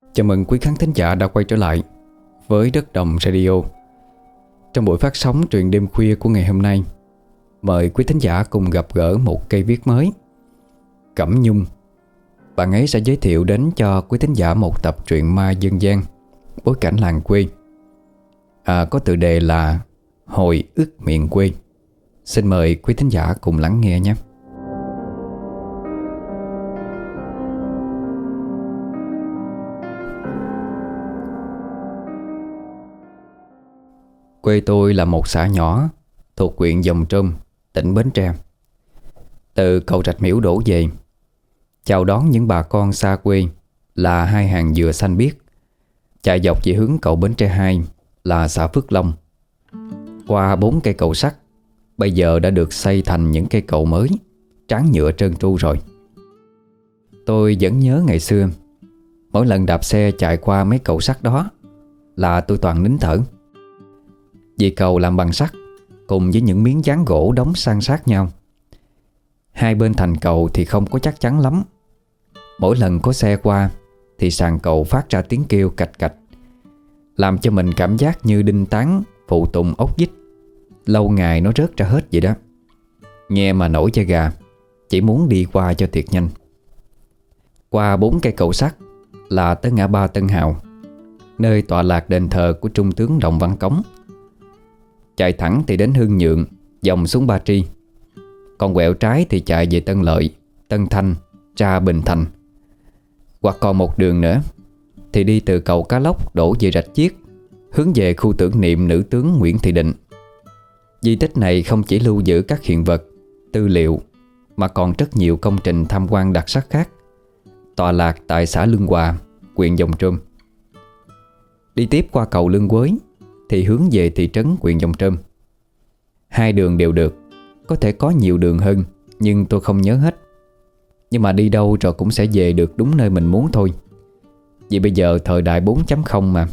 Chào mừng quý khán thính giả đã quay trở lại với Đất Đồng Radio. Trong buổi phát sóng truyện đêm khuya của ngày hôm nay, mời quý thính giả cùng gặp gỡ một cây viết mới, Cẩm Nhung. Bạn ấy sẽ giới thiệu đến cho quý thính giả một tập truyện ma dân gian bối cảnh làng quê, có tựa đề là Hồi ức miền quê. Xin mời quý thính giả cùng lắng nghe nhé. Quê tôi là một xã nhỏ thuộc huyện Giồng Trôm, tỉnh Bến Tre. Từ cầu Rạch Miễu đổ về, chào đón những bà con xa quê là hai hàng dừa xanh biếc, chạy dọc về hướng cầu Bến Tre 2 là xã Phước Long. Qua 4 cây cầu sắt, bây giờ đã được xây thành những cây cầu mới, tráng nhựa trơn tru rồi. Tôi vẫn nhớ ngày xưa, mỗi lần đạp xe chạy qua mấy cầu sắt đó là tôi toàn nín thở. Vì cầu làm bằng sắt cùng với những miếng dán gỗ đóng san sát nhau. Hai bên thành cầu thì không có chắc chắn lắm. Mỗi lần có xe qua thì sàn cầu phát ra tiếng kêu cạch cạch, làm cho mình cảm giác như đinh tán phụ tùng ốc vít, lâu ngày nó rớt ra hết vậy đó. Nghe mà nổi da gà, chỉ muốn đi qua cho thiệt nhanh. Qua 4 cây cầu sắt là tới ngã ba Tân Hào, nơi tọa lạc đền thờ của Trung tướng Đồng Văn Cống. Chạy thẳng thì đến Hưng Nhượng, dòng xuống Ba Tri. Còn quẹo trái thì chạy về Tân Lợi, Tân Thanh, ra Bình Thành. Hoặc còn một đường nữa thì đi từ cầu Cá Lóc đổ về Rạch Chiếc, hướng về khu tưởng niệm nữ tướng Nguyễn Thị Định. Di tích này không chỉ lưu giữ các hiện vật, tư liệu, mà còn rất nhiều công trình tham quan đặc sắc khác, tọa lạc tại xã Lương Hòa, huyện Giồng Trôm. Đi tiếp qua cầu Lương Quới thì hướng về thị trấn huyện Giồng Trôm. Hai đường đều được, có thể có nhiều đường hơn, nhưng tôi không nhớ hết. Nhưng mà đi đâu rồi cũng sẽ về được đúng nơi mình muốn thôi. Vì bây giờ thời đại 4.0 mà.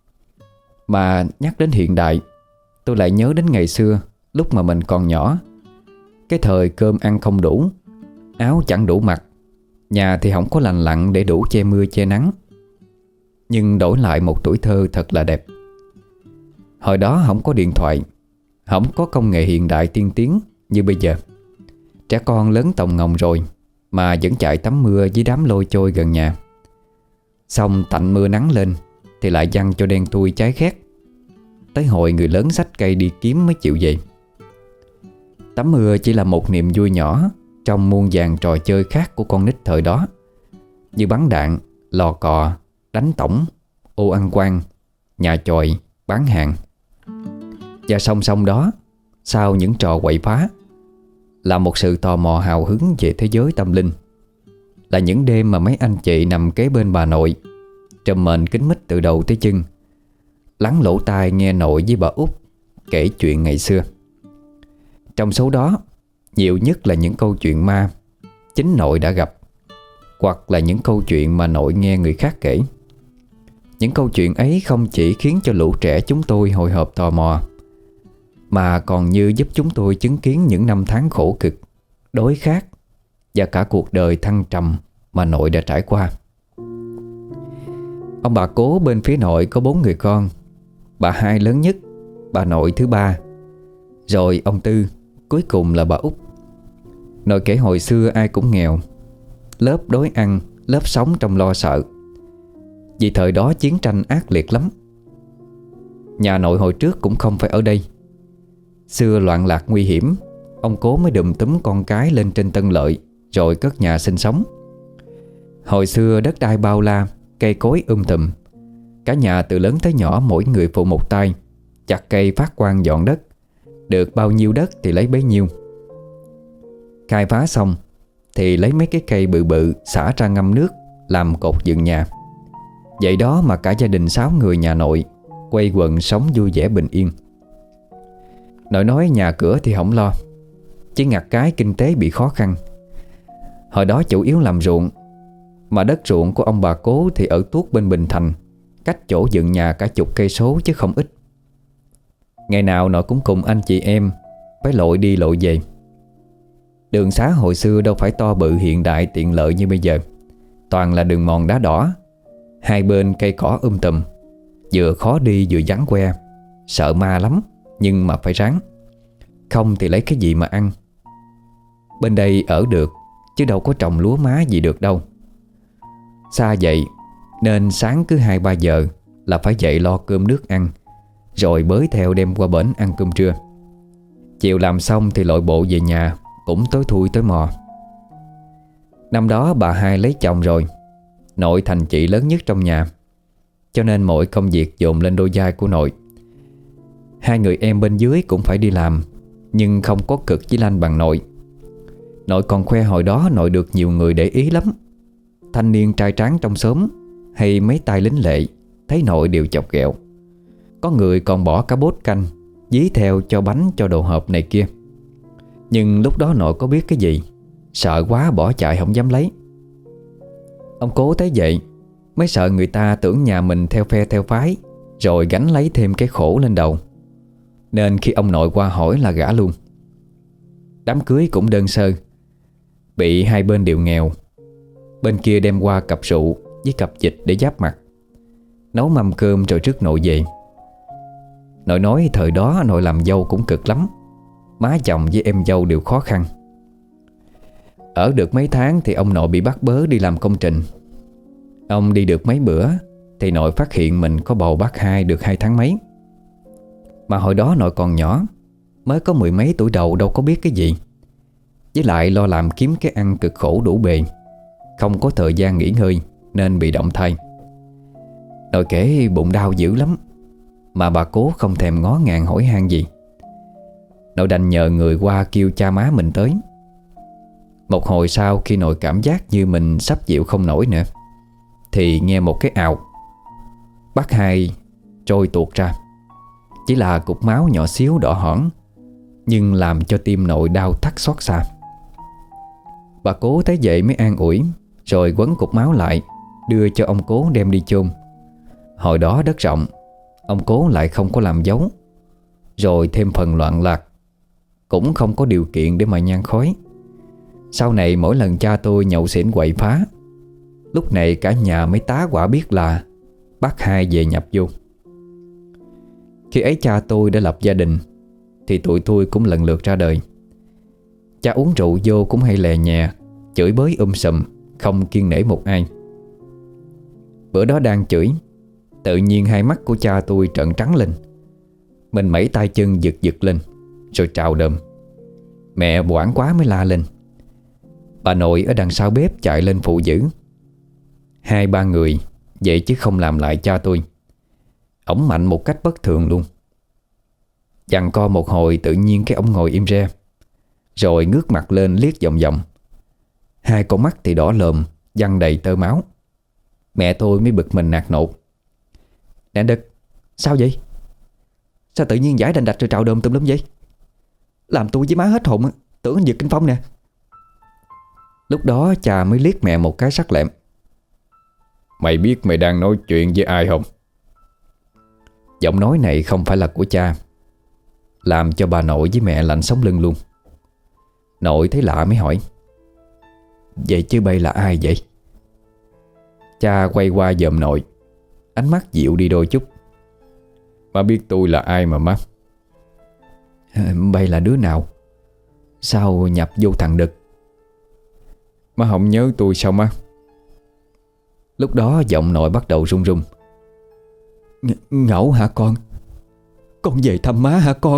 Mà nhắc đến hiện đại, tôi lại nhớ đến ngày xưa, lúc mà mình còn nhỏ. Cái thời cơm ăn không đủ, áo chẳng đủ mặc, nhà thì không có lành lặn để đủ che mưa che nắng, nhưng đổi lại một tuổi thơ thật là đẹp. Hồi đó không có điện thoại, không có công nghệ hiện đại tiên tiến như bây giờ. Trẻ con lớn tòng ngồng rồi mà vẫn chạy tắm mưa với đám lôi trôi gần nhà. Xong tạnh mưa nắng lên thì lại giăng cho đen thui cháy khét. Tới hồi người lớn xách cây đi kiếm mới chịu về. Tắm mưa chỉ là một niềm vui nhỏ trong muôn vàn trò chơi khác của con nít thời đó, như bắn đạn, lò cò, đánh tổng, ô ăn quan, nhà chòi, bán hàng. Và song song đó, sau những trò quậy phá, là một sự tò mò hào hứng về thế giới tâm linh. Là những đêm mà mấy anh chị nằm kế bên bà nội, trùm mền kín mít từ đầu tới chân, lắng lỗ tai nghe nội với bà út kể chuyện ngày xưa. Trong số đó, nhiều nhất là những câu chuyện ma chính nội đã gặp, hoặc là những câu chuyện mà nội nghe người khác kể. Những câu chuyện ấy không chỉ khiến cho lũ trẻ chúng tôi hồi hộp tò mò, mà còn như giúp chúng tôi chứng kiến những năm tháng khổ cực, đói khát và cả cuộc đời thăng trầm mà nội đã trải qua. Ông bà cố bên phía nội có 4 người con. Bà hai lớn nhất, bà nội thứ ba, rồi ông Tư, cuối cùng là bà út. Nội kể hồi xưa ai cũng nghèo, lớp đói ăn, lớp sống trong lo sợ. Vì thời đó chiến tranh ác liệt lắm. Nhà nội hồi trước cũng không phải ở đây. Xưa loạn lạc nguy hiểm, ông cố mới đùm túm con cái lên trên Tân Lợi rồi cất nhà sinh sống. Hồi xưa đất đai bao la, cây cối tùm. Cả nhà từ lớn tới nhỏ mỗi người phụ một tay, chặt cây phát quang dọn đất. Được bao nhiêu đất thì lấy bấy nhiêu. Khai phá xong thì lấy mấy cái cây bự bự xả ra ngâm nước làm cột dựng nhà. Vậy đó mà cả gia đình 6 người nhà nội quây quần sống vui vẻ bình yên. Nội nói nhà cửa thì không lo, chỉ ngặt cái kinh tế bị khó khăn. Hồi đó chủ yếu làm ruộng, mà đất ruộng của ông bà cố thì ở tuốt bên Bình Thành, cách chỗ dựng nhà cả chục cây số chứ không ít. Ngày nào nội cũng cùng anh chị em phải lội đi lội về. Đường xá hồi xưa đâu phải to bự hiện đại tiện lợi như bây giờ. Toàn là đường mòn đá đỏ, Hai bên cây cỏ tùm, vừa khó đi vừa vắng que. Sợ ma lắm, nhưng mà phải ráng, không thì lấy cái gì mà ăn. Bên đây ở được, chứ đâu có trồng lúa má gì được đâu. Xa vậy nên sáng cứ 2-3 giờ là phải dậy lo cơm nước ăn, rồi bới theo đem qua bển ăn cơm trưa. Chiều làm xong thì lội bộ về nhà, cũng tối thui tối mò. Năm đó bà hai lấy chồng rồi, nội thành chị lớn nhất trong nhà, cho nên mọi công việc dồn lên đôi vai của nội. Hai người em bên dưới cũng phải đi làm, nhưng không có cực chí lanh bằng nội. Nội còn khoe hồi đó nội được nhiều người để ý lắm. Thanh niên trai tráng trong xóm hay mấy tay lính lệ thấy nội đều chọc ghẹo. Có người còn bỏ cả bốt canh dí theo cho bánh cho đồ hộp này kia. Nhưng lúc đó nội có biết cái gì, sợ quá bỏ chạy không dám lấy. Ông cố thấy vậy mới sợ người ta tưởng nhà mình theo phe theo phái, rồi gánh lấy thêm cái khổ lên đầu, nên khi ông nội qua hỏi là gả luôn. Đám cưới cũng đơn sơ, bị hai bên đều nghèo. Bên kia đem qua cặp rượu với cặp vịt để giáp mặt, nấu mâm cơm rồi rước nội về. Nội nói thời đó nội làm dâu cũng cực lắm, má chồng với em dâu đều khó khăn. Ở được mấy tháng thì ông nội bị bắt bớ đi làm công trình. Ông đi được mấy bữa thì nội phát hiện mình có bầu bác hai được 2 tháng mấy. Mà hồi đó nội còn nhỏ, mới có 10 mấy tuổi đầu, đâu có biết cái gì. Với lại lo làm kiếm cái ăn cực khổ đủ bề, không có thời gian nghỉ ngơi nên bị động thai. Nội kể bụng đau dữ lắm, mà bà cố không thèm ngó ngàng hỏi han gì. Nội đành nhờ người qua kêu cha má mình tới. Một hồi sau khi nội cảm giác như mình sắp chịu không nổi nữa, thì nghe một cái ào, bác hai trôi tuột ra. Chỉ là cục máu nhỏ xíu đỏ hỏn, nhưng làm cho tim nội đau thắt xót xa. Bà cố thấy vậy mới an ủi, rồi quấn cục máu lại đưa cho ông cố đem đi chôn. Hồi đó đất rộng, ông cố lại không có làm dấu, rồi thêm phần loạn lạc, cũng không có điều kiện để mà nhang khói. Sau này mỗi lần cha tôi nhậu xỉn quậy phá, lúc này cả nhà mới tá quả biết là bác hai về nhập vô. Khi ấy cha tôi đã lập gia đình, thì tụi tôi cũng lần lượt ra đời. Cha uống rượu vô cũng hay lè nhè, chửi bới sùm, không kiêng nể một ai. Bữa đó đang chửi, tự nhiên hai mắt của cha tôi trợn trắng lên. Mình mẩy tay chân giật giật lên, rồi trào đờm. Mẹ hoảng quá mới la lên. Bà nội ở đằng sau bếp chạy lên phụ giữ. 2-3 người vậy chứ không làm lại cha tôi. Ổng mạnh một cách bất thường luôn. Giằng co một hồi tự nhiên cái ổng ngồi im re, rồi ngước mặt lên liếc vòng vòng. 2 con mắt thì đỏ lồm, văng đầy tơ máu. Mẹ tôi mới bực mình nạt nộ. Nè Đực, sao vậy? Sao tự nhiên giải đành đạch rồi trào đơm tùm lum vậy? Làm tôi với má hết hồn, tưởng anh Dược kinh phong nè. Lúc đó cha mới liếc mẹ một cái sắc lẹm. Mày biết mày đang nói chuyện với ai không? Giọng nói này không phải là của cha, làm cho bà nội với mẹ lạnh sống lưng luôn. Nội thấy lạ mới hỏi. Vậy chứ bây là ai vậy? Cha quay qua dòm nội, ánh mắt dịu đi đôi chút. Má biết tôi là ai mà má? Bây là đứa nào? Sao nhập vô thằng Đực? Má không nhớ tôi sao má? Lúc đó giọng nội bắt đầu run run. Ngẫu hả con? Con về thăm má hả con?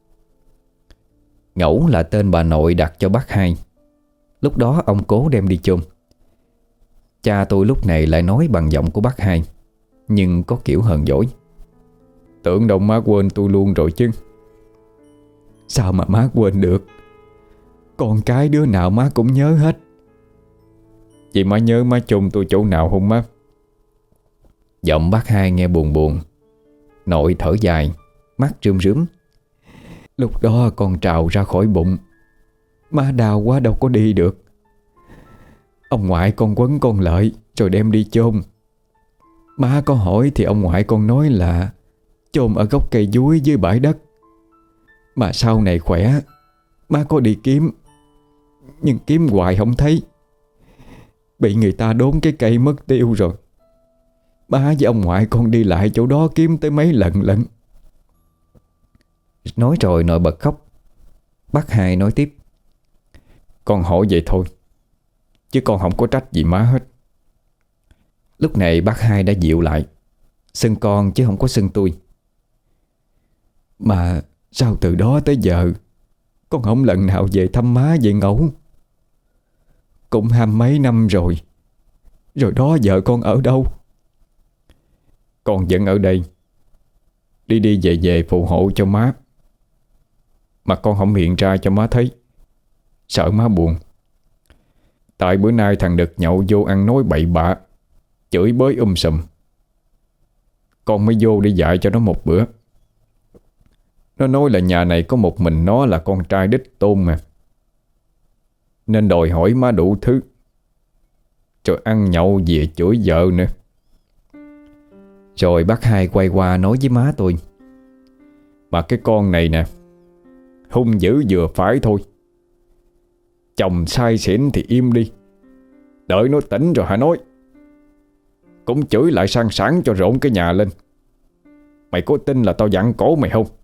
Ngẫu là tên bà nội đặt cho bác hai. Lúc đó ông cố đem đi chôn. Cha tôi lúc này lại nói bằng giọng của bác hai, nhưng có kiểu hờn dỗi. Tưởng đâu má quên tôi luôn rồi chứ. Sao mà má quên được? Con cái đứa nào má cũng nhớ hết. Chị má nhớ má chôn tôi chỗ nào không má? Giọng bác hai nghe buồn buồn. Nội thở dài, mắt rơm rớm. Lúc đó con trào ra khỏi bụng, má đau quá đâu có đi được. Ông ngoại con quấn con lại rồi đem đi chôn. Má có hỏi thì ông ngoại con nói là chôn ở gốc cây dúi dưới bãi đất. Mà sau này khỏe, má có đi kiếm, nhưng kiếm hoài không thấy. Bị người ta đốn cái cây mất tiêu rồi. Ba với ông ngoại con đi lại chỗ đó kiếm tới mấy lần lận. Nói rồi nội bật khóc. Bác hai nói tiếp: Con hỏi vậy thôi, chứ con không có trách gì má hết. Lúc này bác hai đã dịu lại, xưng con chứ không có xưng tôi. Mà sao từ đó tới giờ con không lần nào về thăm má về ngẫu? Cũng 20 năm rồi. Rồi đó vợ con ở đâu? Con vẫn ở đây, đi đi về về phù hộ cho má. Mà con không hiện ra cho má thấy, sợ má buồn. Tại bữa nay thằng Đực nhậu vô ăn nói bậy bạ, chửi bới sùm. Con mới vô để dạy cho nó một bữa. Nó nói là nhà này có một mình nó là con trai đích tôn mà, nên đòi hỏi má đủ thứ, rồi ăn nhậu về chửi vợ nữa. Rồi bác hai quay qua nói với má tôi: Mà cái con này nè, hung dữ vừa phải thôi. Chồng say xỉn thì im đi, đợi nó tỉnh rồi hãy nói. Cũng chửi lại sang sảng cho rộn cái nhà lên. Mày có tin là tao dặn cổ mày không?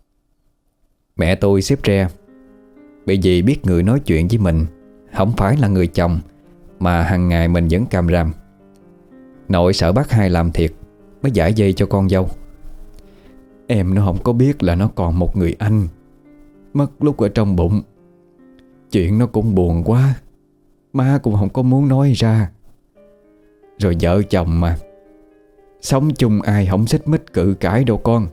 Mẹ tôi xếp re, bởi vì biết người nói chuyện với mình không phải là người chồng mà hàng ngày mình vẫn càm ràm. Nội sợ bác hai làm thiệt mới giải dây cho con dâu. Em nó không có biết là nó còn một người anh mất lúc ở trong bụng. Chuyện nó cũng buồn quá, má cũng không có muốn nói ra. Rồi vợ chồng mà, sống chung ai không xích mích cự cãi đâu con.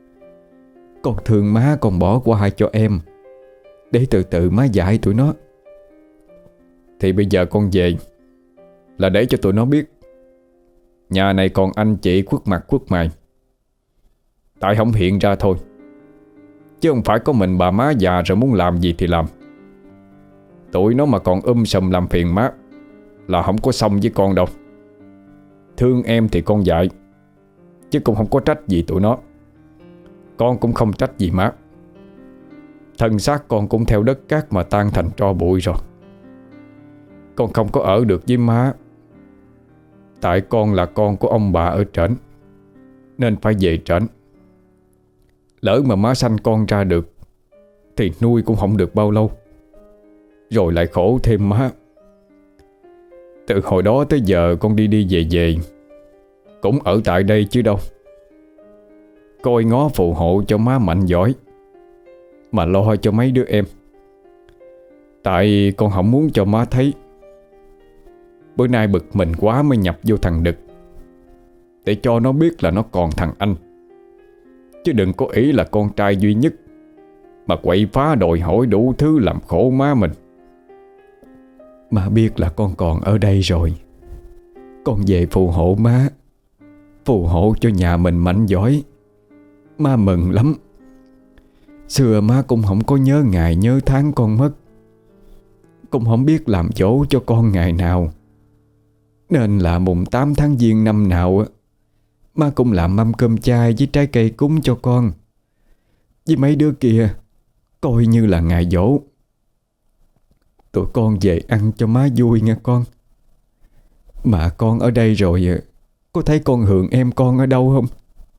Con thương má còn bỏ qua cho em, để từ từ má dạy tụi nó. Thì bây giờ con về là để cho tụi nó biết nhà này còn anh chị khuất mặt khuất mày. Tại không hiện ra thôi, chứ không phải có mình bà má già rồi muốn làm gì thì làm. Tụi nó mà còn sùm làm phiền má là không có xong với con đâu. Thương em thì con dạy, chứ cũng không có trách gì tụi nó. Con cũng không trách gì má. Thân xác con cũng theo đất cát mà tan thành tro bụi rồi. Con không có ở được với má, tại con là con của ông bà ở trển, nên phải về trển. Lỡ mà má sanh con ra được thì nuôi cũng không được bao lâu, rồi lại khổ thêm má. Từ hồi đó tới giờ con đi đi về về cũng ở tại đây chứ đâu. Coi ngó phù hộ cho má mạnh giỏi, mà lo cho mấy đứa em. Tại con không muốn cho má thấy. Bữa nay bực mình quá mới nhập vô thằng Đực, để cho nó biết là nó còn thằng anh. Chứ đừng có ý là con trai duy nhất mà quậy phá đòi hỏi đủ thứ làm khổ má mình. Má biết là con còn ở đây rồi. Con về phù hộ má, phù hộ cho nhà mình mạnh giỏi. Má mừng lắm. Xưa má cũng không có nhớ ngày nhớ tháng con mất, cũng không biết làm dỗ cho con ngày nào. Nên là mùng 8 tháng Giêng năm nào má cũng làm mâm cơm chay với trái cây cúng cho con, với mấy đứa kia, coi như là ngày dỗ. Tụi con về ăn cho má vui nha con. Mà con ở đây rồi, có thấy con Hường em con ở đâu không?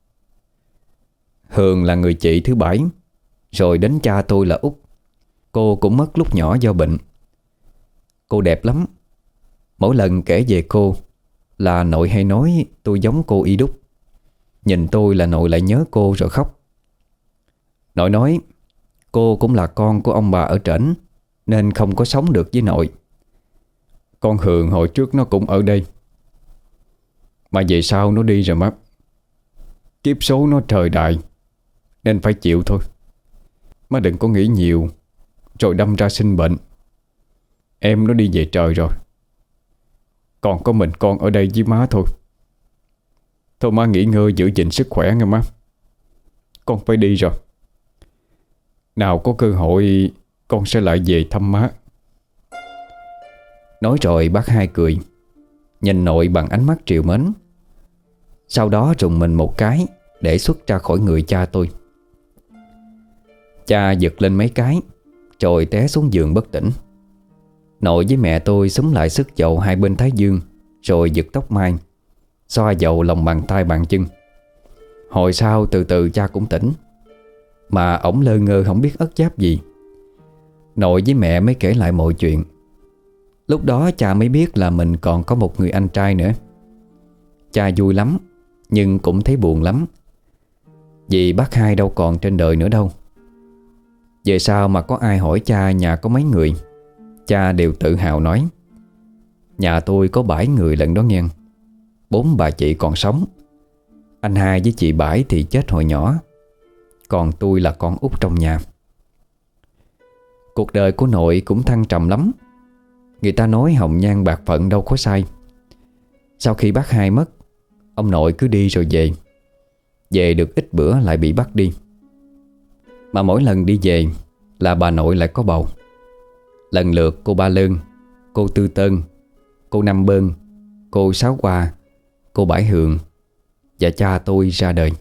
Hường là người chị thứ 7, rồi đến cha tôi là Út. Cô cũng mất lúc nhỏ do bệnh. Cô đẹp lắm. Mỗi lần kể về cô là nội hay nói tôi giống cô y đúc. Nhìn tôi là nội lại nhớ cô rồi khóc. Nội nói cô cũng là con của ông bà ở trển, nên không có sống được với nội. Con Hường hồi trước nó cũng ở đây, mà về sau nó đi rồi má. Kiếp số nó trời đại, nên phải chịu thôi. Má đừng có nghĩ nhiều rồi đâm ra sinh bệnh. Em nó đi về trời rồi, còn có mình con ở đây với má thôi. Thôi má nghỉ ngơi giữ gìn sức khỏe nghe má. Con phải đi rồi. Nào có cơ hội con sẽ lại về thăm má. Nói rồi bác hai cười, nhìn nội bằng ánh mắt trìu mến. Sau đó rùng mình một cái để xuất ra khỏi người cha tôi. Cha giật lên mấy cái rồi té xuống giường bất tỉnh. Nội với mẹ tôi xúm lại sức chậu hai bên thái dương, rồi giật tóc mai, xoa dầu lòng bàn tay bàn chân. Hồi sau từ từ cha cũng tỉnh, mà ổng lơ ngơ không biết ất giáp gì. Nội với mẹ mới kể lại mọi chuyện. Lúc đó cha mới biết là mình còn có một người anh trai nữa. Cha vui lắm, nhưng cũng thấy buồn lắm, vì bác hai đâu còn trên đời nữa đâu. Về sau mà có ai hỏi cha nhà có mấy người, cha đều tự hào nói: nhà tôi có 7 người lận đó nghe. 4 bà chị còn sống, anh hai với chị Bãi thì chết hồi nhỏ, còn tôi là con út trong nhà. Cuộc đời của nội cũng thăng trầm lắm. Người ta nói hồng nhan bạc phận đâu có sai. Sau khi bác hai mất, ông nội cứ đi rồi về. Về được ít bữa lại bị bắt đi. Mà mỗi lần đi về là bà nội lại có bầu. Lần lượt cô Ba Lương, cô Tư Tân, cô Năm Bơn, cô Sáu Hoa, cô Bãi Hường và cha tôi ra đời.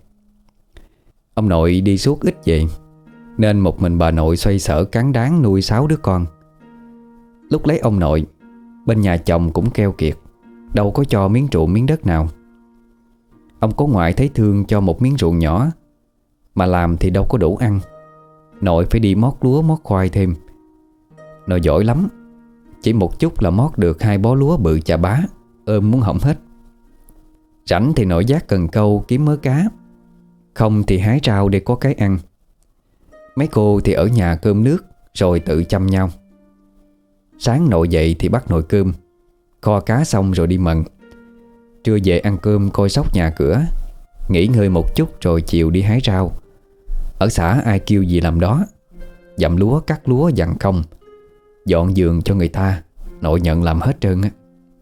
Ông nội đi suốt ít về, nên một mình bà nội xoay sở cán đáng nuôi 6 đứa con. Lúc lấy ông nội, bên nhà chồng cũng keo kiệt, đâu có cho miếng ruộng miếng đất nào. Ông có ngoại thấy thương cho một miếng ruộng nhỏ, mà làm thì đâu có đủ ăn. Nội phải đi mót lúa mót khoai thêm. Nội giỏi lắm, chỉ một chút là mót được 2 bó lúa bự chà bá, ôm muốn hỏng hết. Rảnh thì nội vác cần câu kiếm mớ cá, không thì hái rau để có cái ăn. Mấy cô thì ở nhà cơm nước rồi tự chăm nhau. Sáng nội dậy thì bắt nồi cơm, kho cá xong rồi đi mần. Trưa về ăn cơm coi sóc nhà cửa, nghỉ ngơi một chút rồi chiều đi hái rau. Ở xã ai kêu gì làm đó. Dặm lúa, cắt lúa, dặn công, dọn giường cho người ta, nội nhận làm hết trơn á.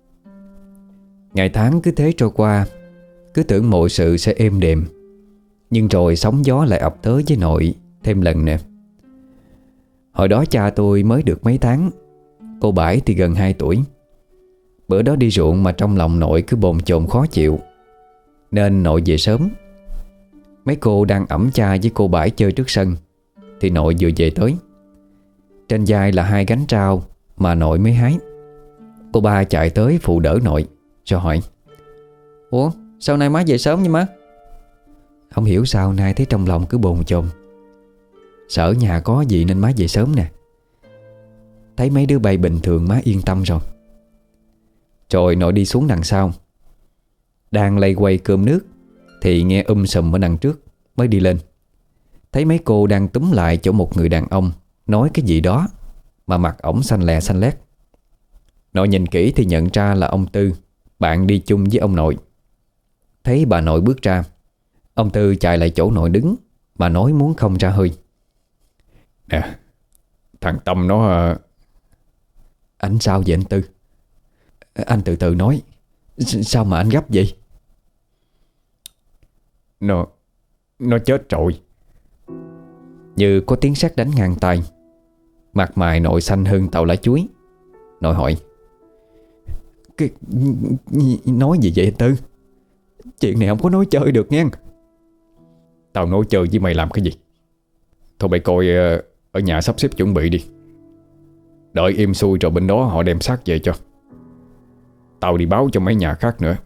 Ngày tháng cứ thế trôi qua, cứ tưởng mọi sự sẽ êm đềm, nhưng rồi sóng gió lại ập tới với nội thêm lần nữa. Hồi đó cha tôi mới được mấy tháng, cô Bãi thì gần 2 tuổi. Bữa đó đi ruộng mà trong lòng nội cứ bồn chồn khó chịu, nên nội về sớm. Mấy cô đang ẵm cha với cô Bãi chơi trước sân, thì nội vừa về tới. Trên vai là 2 gánh rau mà nội mới hái. Cô ba chạy tới phụ đỡ nội, rồi hỏi: ủa sao nay má về sớm vậy má? Không hiểu sao nay thấy trong lòng cứ bồn chồn, sợ nhà có gì nên má về sớm nè. Thấy mấy đứa bay bình thường má yên tâm rồi. Rồi nội đi xuống đằng sau, đang lay quay cơm nước thì nghe sùm ở đằng trước, mới đi lên. Thấy mấy cô đang túm lại chỗ một người đàn ông nói cái gì đó, mà mặt ổng xanh lè xanh lét. Nội nhìn kỹ thì nhận ra là ông Tư, bạn đi chung với ông nội. Thấy bà nội bước ra, ông Tư chạy lại chỗ nội đứng, mà nói muốn không ra hơi. Nè, thằng Tâm nó... Anh sao vậy anh Tư? Anh từ từ nói. Sao mà anh gấp vậy? Nó chết rồi. Như có tiếng sét đánh ngang tai. Mặt mày nội xanh hơn tàu lá chuối. Nội hỏi: nói gì vậy anh Tư? Chuyện này không có nói chơi được nha. Tao nói chơi với mày làm cái gì? Thôi mày coi ở nhà sắp xếp chuẩn bị đi. Đợi im xuôi rồi bên đó họ đem xác về cho. Tao đi báo cho mấy nhà khác nữa.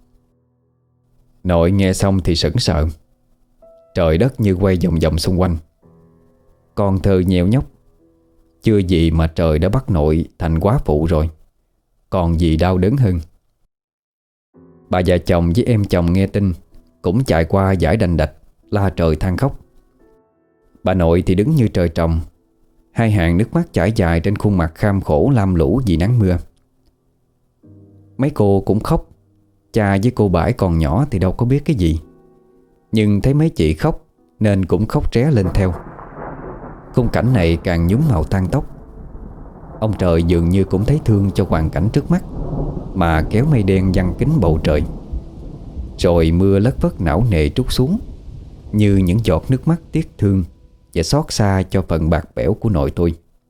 Nội nghe xong thì sững sờ. Trời đất như quay vòng vòng xung quanh. Con thơ nheo nhóc. Chưa gì mà trời đã bắt nội thành quá phụ rồi, còn gì đau đớn hơn. Bà già chồng với em chồng nghe tin cũng chạy qua giải đành đạch, la trời than khóc. Bà nội thì đứng như trời trồng, 2 hàng nước mắt chảy dài trên khuôn mặt kham khổ lam lũ vì nắng mưa. Mấy cô cũng khóc. Cha với cô Bãi còn nhỏ thì đâu có biết cái gì, nhưng thấy mấy chị khóc nên cũng khóc ré lên theo. Khung cảnh này càng nhúm màu than tóc. Ông trời dường như cũng thấy thương cho hoàn cảnh trước mắt, mà kéo mây đen giăng kín bầu trời. Rồi mưa lất phất não nề trút xuống, như những giọt nước mắt tiếc thương và xót xa cho phần bạc bẽo của nội tôi.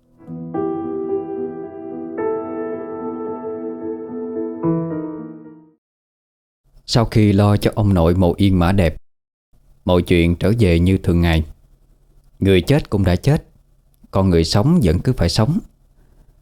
Sau khi lo cho ông nội mồ yên mã đẹp, mọi chuyện trở về như thường ngày. Người chết cũng đã chết, còn người sống vẫn cứ phải sống.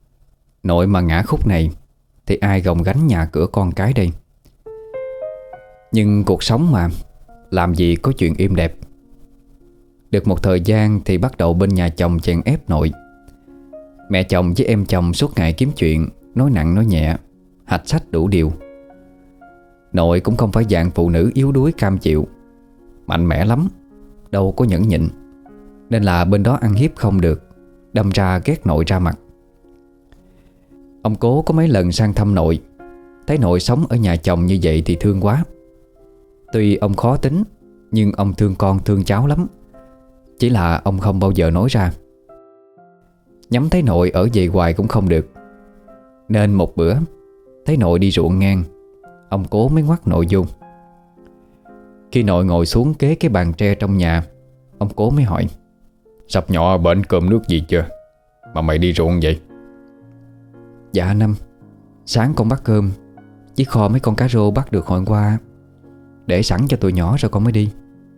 Nội mà ngã khúc này thì ai gồng gánh nhà cửa con cái đây? Nhưng cuộc sống mà, làm gì có chuyện êm đẹp. Được một thời gian thì bắt đầu bên nhà chồng chèn ép nội. Mẹ chồng với em chồng suốt ngày kiếm chuyện, nói nặng nói nhẹ, hạch sách đủ điều. Nội cũng không phải dạng phụ nữ yếu đuối cam chịu, mạnh mẽ lắm, đâu có nhẫn nhịn. Nên là bên đó ăn hiếp không được, đâm ra ghét nội ra mặt. Ông cố có mấy lần sang thăm nội, thấy nội sống ở nhà chồng như vậy thì thương quá. Tuy ông khó tính, nhưng ông thương con thương cháu lắm. Chỉ là ông không bao giờ nói ra. Nhắm thấy nội ở vậy hoài cũng không được, nên một bữa thấy nội đi ruộng ngang, ông cố mới ngoắt nội vô. Khi nội ngồi xuống kế cái bàn tre trong nhà, ông cố mới hỏi: Sắp nhỏ bệnh cơm nước gì chưa mà mày đi ruộng vậy? Dạ Năm, sáng con bắt cơm với kho mấy con cá rô bắt được hồi qua, để sẵn cho tụi nhỏ rồi con mới đi.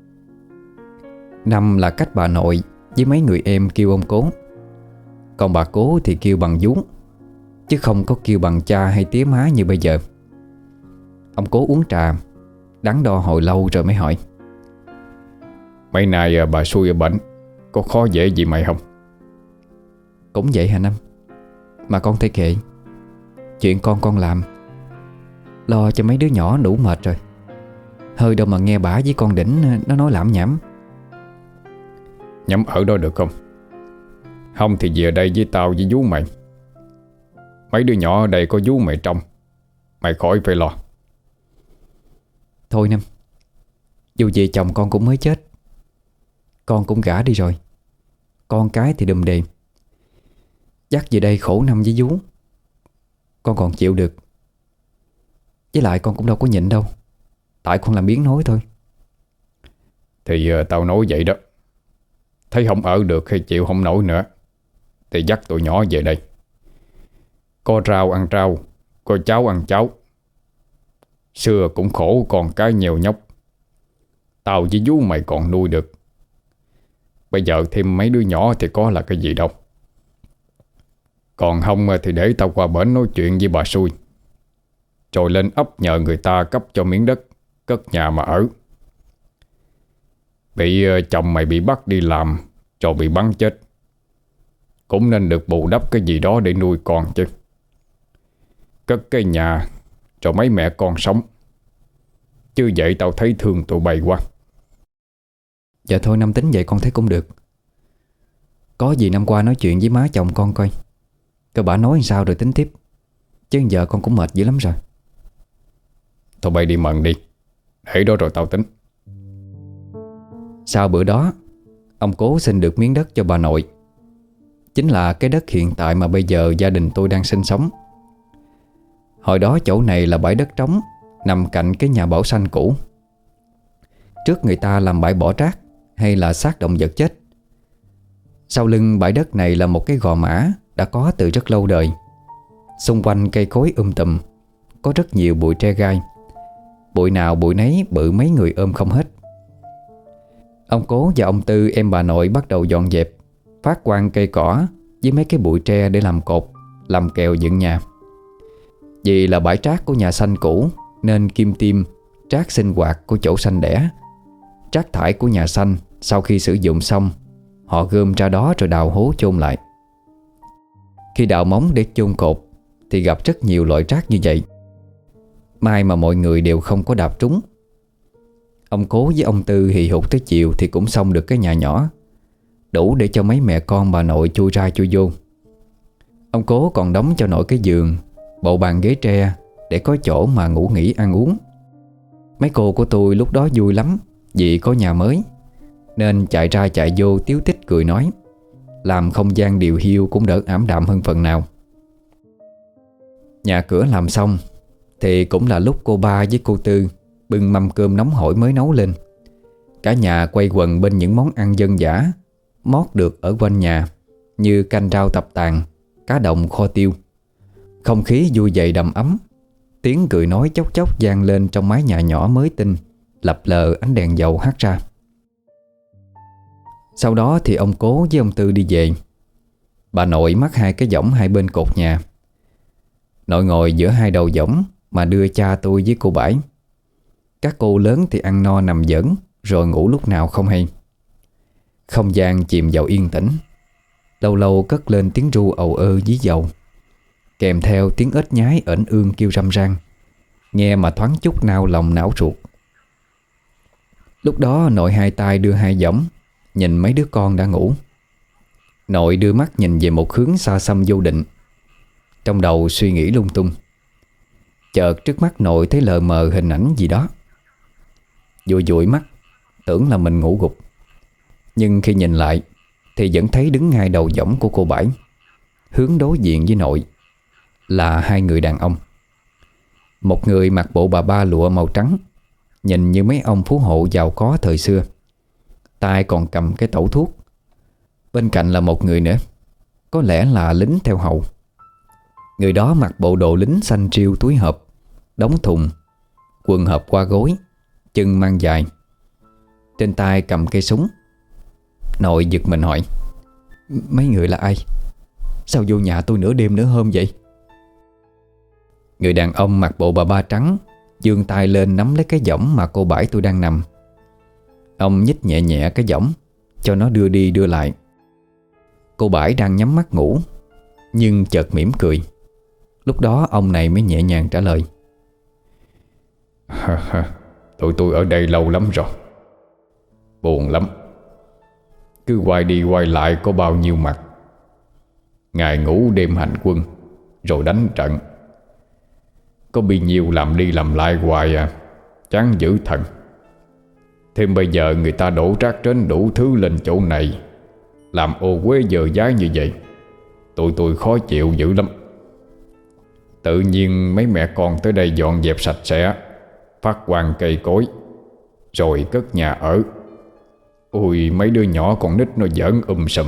Năm là cách bà nội với mấy người em kêu ông cố. Còn bà cố thì kêu bằng vú, chứ không có kêu bằng cha hay tía má như bây giờ. Ông cố uống trà, đắn đo hồi lâu rồi mới hỏi: Mấy nay bà xui ở bệnh, có khó dễ gì mày không? Cũng vậy hả Năm? Mà con thấy kệ, chuyện con làm, lo cho mấy đứa nhỏ đủ mệt rồi. Hơi đâu mà nghe bả với con đỉnh nó nói lảm nhảm. Nhắm ở đó được không? Không thì về đây với tao với vú mày. Mấy đứa nhỏ ở đây có vú mày trông, mày khỏi phải lo. Thôi Năm, dù gì chồng con cũng mới chết, con cũng gả đi rồi, con cái thì đùm đề. Dắt về đây khổ Năm với vú, con còn chịu được. Với lại con cũng đâu có nhịn đâu, tại con làm biếng nói thôi. Thì tao nói vậy đó. Thấy không ở được hay chịu không nổi nữa thì dắt tụi nhỏ về đây. Có rau ăn rau, có cháo ăn cháo. Xưa cũng khổ còn cái nhiều nhóc, tao với vú mày còn nuôi được. Bây giờ thêm mấy đứa nhỏ thì có là cái gì đâu. Còn không thì để tao qua bển nói chuyện với bà xui, rồi lên ấp nhờ người ta cấp cho miếng đất, cất nhà mà ở. Bị chồng mày bị bắt đi làm rồi bị bắn chết, cũng nên được bù đắp cái gì đó để nuôi con chứ. Cất cái nhà rồi mấy mẹ con sống, chứ vậy tao thấy thương tụi bay quá. Dạ thôi Năm tính vậy con thấy cũng được. Có gì năm qua nói chuyện với má chồng con coi, coi bà nói sao rồi tính tiếp. Chứ giờ con cũng mệt dữ lắm rồi. Thôi bay đi mần đi, để đó rồi tao tính. Sau bữa đó, ông cố xin được miếng đất cho bà nội, chính là cái đất hiện tại mà bây giờ gia đình tôi đang sinh sống. Hồi đó chỗ này là bãi đất trống, nằm cạnh cái nhà bảo xanh cũ. Trước người ta làm bãi bỏ rác hay là xác động vật chết. Sau lưng bãi đất này là một cái gò mã đã có từ rất lâu đời. Xung quanh cây cối tùm, có rất nhiều bụi tre gai. Bụi nào bụi nấy bự mấy người ôm không hết. Ông cố và ông Tư em bà nội bắt đầu dọn dẹp, phát quang cây cỏ với mấy cái bụi tre để làm cột, làm kèo dựng nhà. Vì là bãi rác của nhà xanh cũ nên kim tiêm, rác sinh hoạt của chỗ xanh đẻ, rác thải của nhà xanh sau khi sử dụng xong, họ gom ra đó rồi đào hố chôn lại. Khi đào móng để chôn cột thì gặp rất nhiều loại rác như vậy. May mà mọi người đều không có đạp trúng. Ông cố với ông Tư hì hục tới chiều thì cũng xong được cái nhà nhỏ, đủ để cho mấy mẹ con bà nội chui ra chui vô. Ông cố còn đóng cho nội cái giường, bộ bàn ghế tre để có chỗ mà ngủ nghỉ ăn uống. Mấy cô của tôi lúc đó vui lắm vì có nhà mới, nên chạy ra chạy vô tíu tít cười nói, làm không gian điều hiu cũng đỡ ảm đạm hơn phần nào. Nhà cửa làm xong thì cũng là lúc cô ba với cô Tư bưng mâm cơm nóng hổi mới nấu lên. Cả nhà quay quần bên những món ăn dân dã mót được ở quanh nhà, như canh rau tập tàn, cá đồng kho tiêu. Không khí vui dậy đầm ấm, tiếng cười nói chốc chốc vang lên trong mái nhà nhỏ mới tinh, lập lờ ánh đèn dầu hắt ra. Sau đó thì ông cố với ông Tư đi về. Bà nội mắc hai cái võng hai bên cột nhà. Nội ngồi giữa hai đầu võng mà đưa cha tôi với cô Bãi. Các cô lớn thì ăn no nằm giỡn rồi ngủ lúc nào không hay. Không gian chìm vào yên tĩnh. Lâu lâu cất lên tiếng ru ầu ơ dí dầu, kèm theo tiếng ếch nhái ểnh ương kêu râm ran, nghe mà thoáng chút nao lòng não ruột. Lúc đó nội hai tay đưa hai giỏng nhìn mấy đứa con đã ngủ. Nội đưa mắt nhìn về một hướng xa xăm vô định, trong đầu suy nghĩ lung tung. Chợt trước mắt nội thấy lờ mờ hình ảnh gì đó. Dụi dụi mắt, tưởng là mình ngủ gục. Nhưng khi nhìn lại thì vẫn thấy đứng ngay đầu võng của cô Bảy, hướng đối diện với nội là hai người đàn ông. Một người mặc bộ bà ba lụa màu trắng, nhìn như mấy ông phú hộ giàu có thời xưa, tay còn cầm cái tẩu thuốc. Bên cạnh là một người nữa, có lẽ là lính theo hầu. Người đó mặc bộ đồ lính xanh triêu túi hộp, đóng thùng, quần hộp qua gối, chân mang dài, trên tay cầm cây súng. Nội giật mình hỏi: mấy người là ai? Sao vô nhà tôi nửa đêm nửa hôm vậy? Người đàn ông mặc bộ bà ba trắng giương tay lên nắm lấy cái võng mà cô Bảy tôi đang nằm. Ông nhích nhẹ nhẹ cái võng cho nó đưa đi đưa lại. Cô Bảy đang nhắm mắt ngủ, nhưng chợt mỉm cười. Lúc đó ông này mới nhẹ nhàng trả lời: tụi tôi ở đây lâu lắm rồi, buồn lắm. Cứ quay đi quay lại có bao nhiêu mặt. Ngày ngủ đêm hành quân, rồi đánh trận. Có bị nhiều làm đi làm lại hoài à, chán dữ thần. Thêm bây giờ người ta đổ rác rến đủ thứ lên chỗ này, làm ô uế dơ dái như vậy, tụi tôi khó chịu dữ lắm. Tự nhiên mấy mẹ con tới đây dọn dẹp sạch sẽ, phát quang cây cối, rồi cất nhà ở. Ôi mấy đứa nhỏ con nít nó giỡn sùm.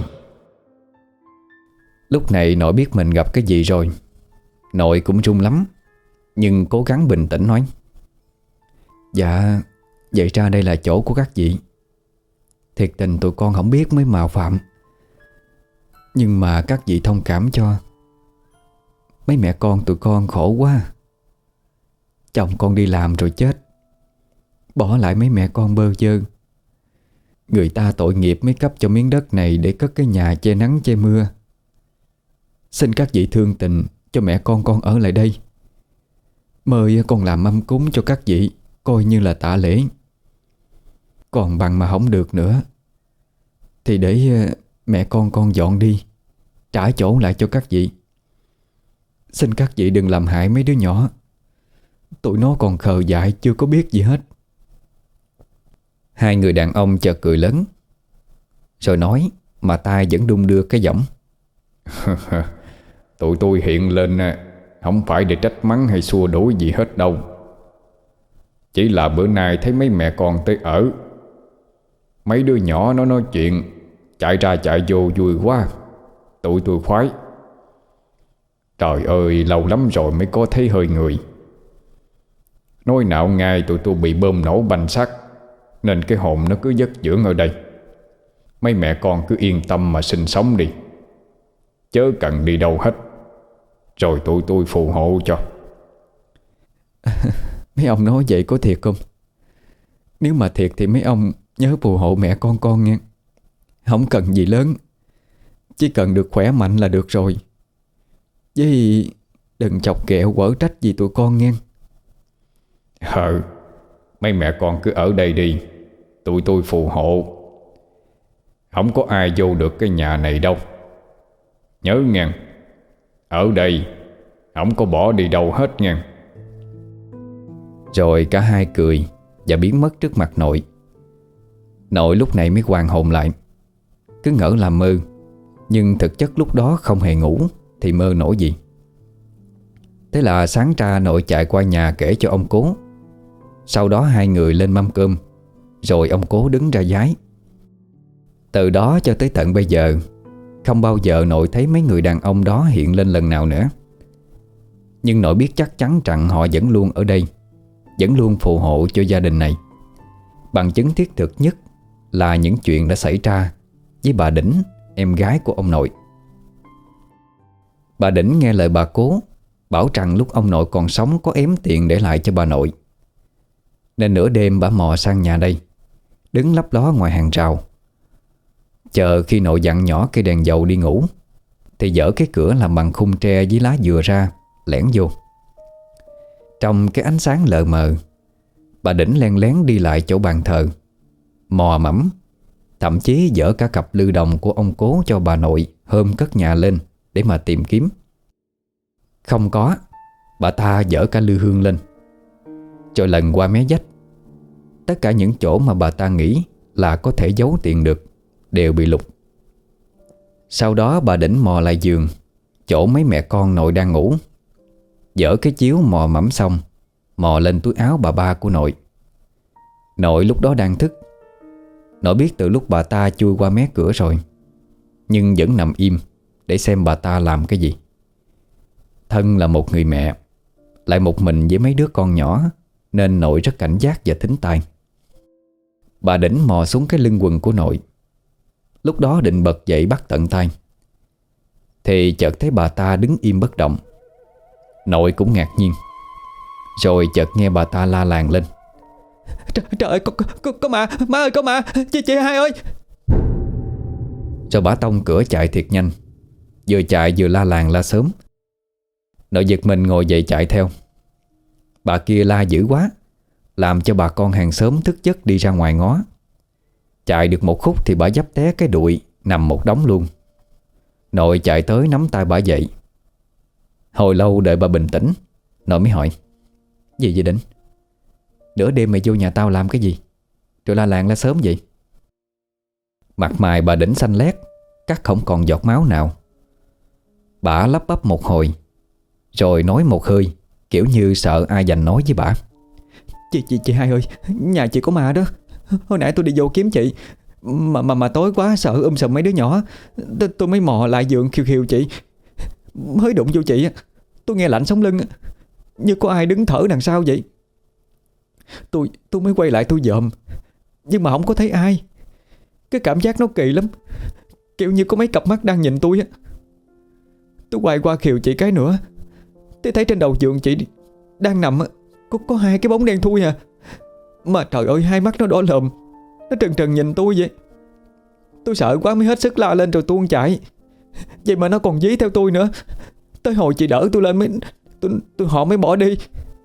Lúc này nội biết mình gặp cái gì rồi. Nội cũng run lắm, nhưng cố gắng bình tĩnh nói: dạ, vậy ra đây là chỗ của các vị. Thiệt tình tụi con không biết mới mạo phạm, nhưng mà các vị thông cảm cho. Mấy mẹ con tụi con khổ quá. Chồng con đi làm rồi chết, bỏ lại mấy mẹ con bơ vơ. Người ta tội nghiệp mới cấp cho miếng đất này để cất cái nhà che nắng che mưa. Xin các vị thương tình cho mẹ con ở lại đây. Mời con làm mâm cúng cho các vị, coi như là tạ lễ. Còn bằng mà không được nữa thì để mẹ con dọn đi, trả chỗ lại cho các vị. Xin các vị đừng làm hại mấy đứa nhỏ. Tụi nó còn khờ dại chưa có biết gì hết. Hai người đàn ông chợt cười lớn, rồi nói mà tay vẫn đung đưa cái võng: tụi tôi hiện lên không phải để trách mắng hay xua đuổi gì hết đâu. Chỉ là bữa nay thấy mấy mẹ con tới ở, mấy đứa nhỏ nó nói chuyện chạy ra chạy vô vui quá, tụi tôi khoái. Trời ơi, lâu lắm rồi mới có thấy hơi người. Nói nào ngay tụi tôi bị bơm nổ banh xác, nên cái hồn nó cứ giấc dưỡng ở đây. Mấy mẹ con cứ yên tâm mà sinh sống đi, chớ cần đi đâu hết, rồi tụi tôi phù hộ cho. Mấy ông nói vậy có thiệt không? Nếu mà thiệt thì mấy ông nhớ phù hộ mẹ con nghe. Không cần gì lớn, chỉ cần được khỏe mạnh là được rồi. Với đừng chọc ghẹo quở trách gì tụi con nghe. Mấy mẹ con cứ ở đây đi, tụi tôi phù hộ. Không có ai vô được cái nhà này đâu. Nhớ nghe, ở đây không có bỏ đi đâu hết nghe. Rồi cả hai cười và biến mất trước mặt nội. Nội lúc này mới hoàn hồn lại, cứ ngỡ là mơ, nhưng thực chất lúc đó không hề ngủ thì mơ nổi gì. Thế là sáng ra nội chạy qua nhà kể cho ông Cố. Sau đó hai người lên mâm cơm, rồi ông Cố đứng ra vái. Từ đó cho tới tận bây giờ, không bao giờ nội thấy mấy người đàn ông đó hiện lên lần nào nữa. Nhưng nội biết chắc chắn rằng họ vẫn luôn ở đây, vẫn luôn phù hộ cho gia đình này. Bằng chứng thiết thực nhất là những chuyện đã xảy ra với bà Đỉnh, em gái của ông nội. Bà Đỉnh nghe lời bà Cố, bảo rằng lúc ông nội còn sống có ém tiền để lại cho bà nội. nên nửa đêm bà mò sang nhà đây, đứng lấp ló ngoài hàng rào. Chờ khi nội dặn nhỏ cây đèn dầu đi ngủ thì dỡ cái cửa làm bằng khung tre với lá dừa ra, lẻn vô. Trong cái ánh sáng lờ mờ, bà Đỉnh len lén đi lại chỗ bàn thờ, mò mẫm, thậm chí dỡ cả cặp lư đồng của ông Cố cho bà nội hôm cất nhà lên để mà tìm kiếm. Không có, bà ta dỡ cả lư hương lên, rồi lần qua mé vách. Tất cả những chỗ mà bà ta nghĩ là có thể giấu tiền được đều bị lục. Sau đó bà Đỉnh mò lại giường, chỗ mấy mẹ con nội đang ngủ, dỡ cái chiếu mò mẫm xong, mò lên túi áo bà ba của nội. Nội lúc đó đang thức. Nội biết từ lúc bà ta chui qua mé cửa rồi, nhưng vẫn nằm im để xem bà ta làm cái gì. Thân là một người mẹ, lại một mình với mấy đứa con nhỏ, nên nội rất cảnh giác và thính tai. Bà Đỉnh mò xuống cái lưng quần của nội. Lúc đó định bật dậy bắt tận tay, thì chợt thấy bà ta đứng im bất động. Nội cũng ngạc nhiên. Rồi chợt nghe bà ta la làng lên: Trời ơi, có ma, má ơi, có ma, chị hai ơi. Rồi bà tông cửa chạy thiệt nhanh, vừa chạy vừa la làng la sớm. Nội giật mình ngồi dậy chạy theo. Bà kia la dữ quá, làm cho bà con hàng xóm thức giấc đi ra ngoài ngó. Chạy được một khúc thì bà dấp té cái đùi, nằm một đống luôn. Nội chạy tới nắm tay bà dậy. Hồi lâu đợi bà bình tĩnh, nội mới hỏi: Gì vậy Đỉnh? Nửa đêm mày vô nhà tao làm cái gì? Rồi la làng la sớm vậy? Mặt mày bà Đỉnh xanh lét, cắt không còn giọt máu nào. Bà lắp bắp một hồi, rồi nói một hơi, kiểu như sợ ai giành nói với bà: Chị hai ơi, nhà chị có ma đó. Hồi nãy tôi đi vô kiếm chị, mà tối quá sợ sùm mấy đứa nhỏ, tôi mới mò lại giường khiêu khiêu chị. Mới đụng vô chị, tôi nghe lạnh sống lưng, như có ai đứng thở đằng sau vậy. Tôi mới quay lại tôi dòm, nhưng mà không có thấy ai. Cái cảm giác nó kỳ lắm, kiểu như có mấy cặp mắt đang nhìn tôi á. Tôi quay qua khiều chị cái nữa, tôi thấy trên đầu giường chị đang nằm có hai cái bóng đen thui à. Mà trời ơi, hai mắt nó đỏ lòm, nó trần trần nhìn tôi vậy. Tôi sợ quá mới hết sức la lên rồi tuôn chạy. Vậy mà nó còn dí theo tôi nữa. Tới hồi chị đỡ tôi lên mới họ mới bỏ đi.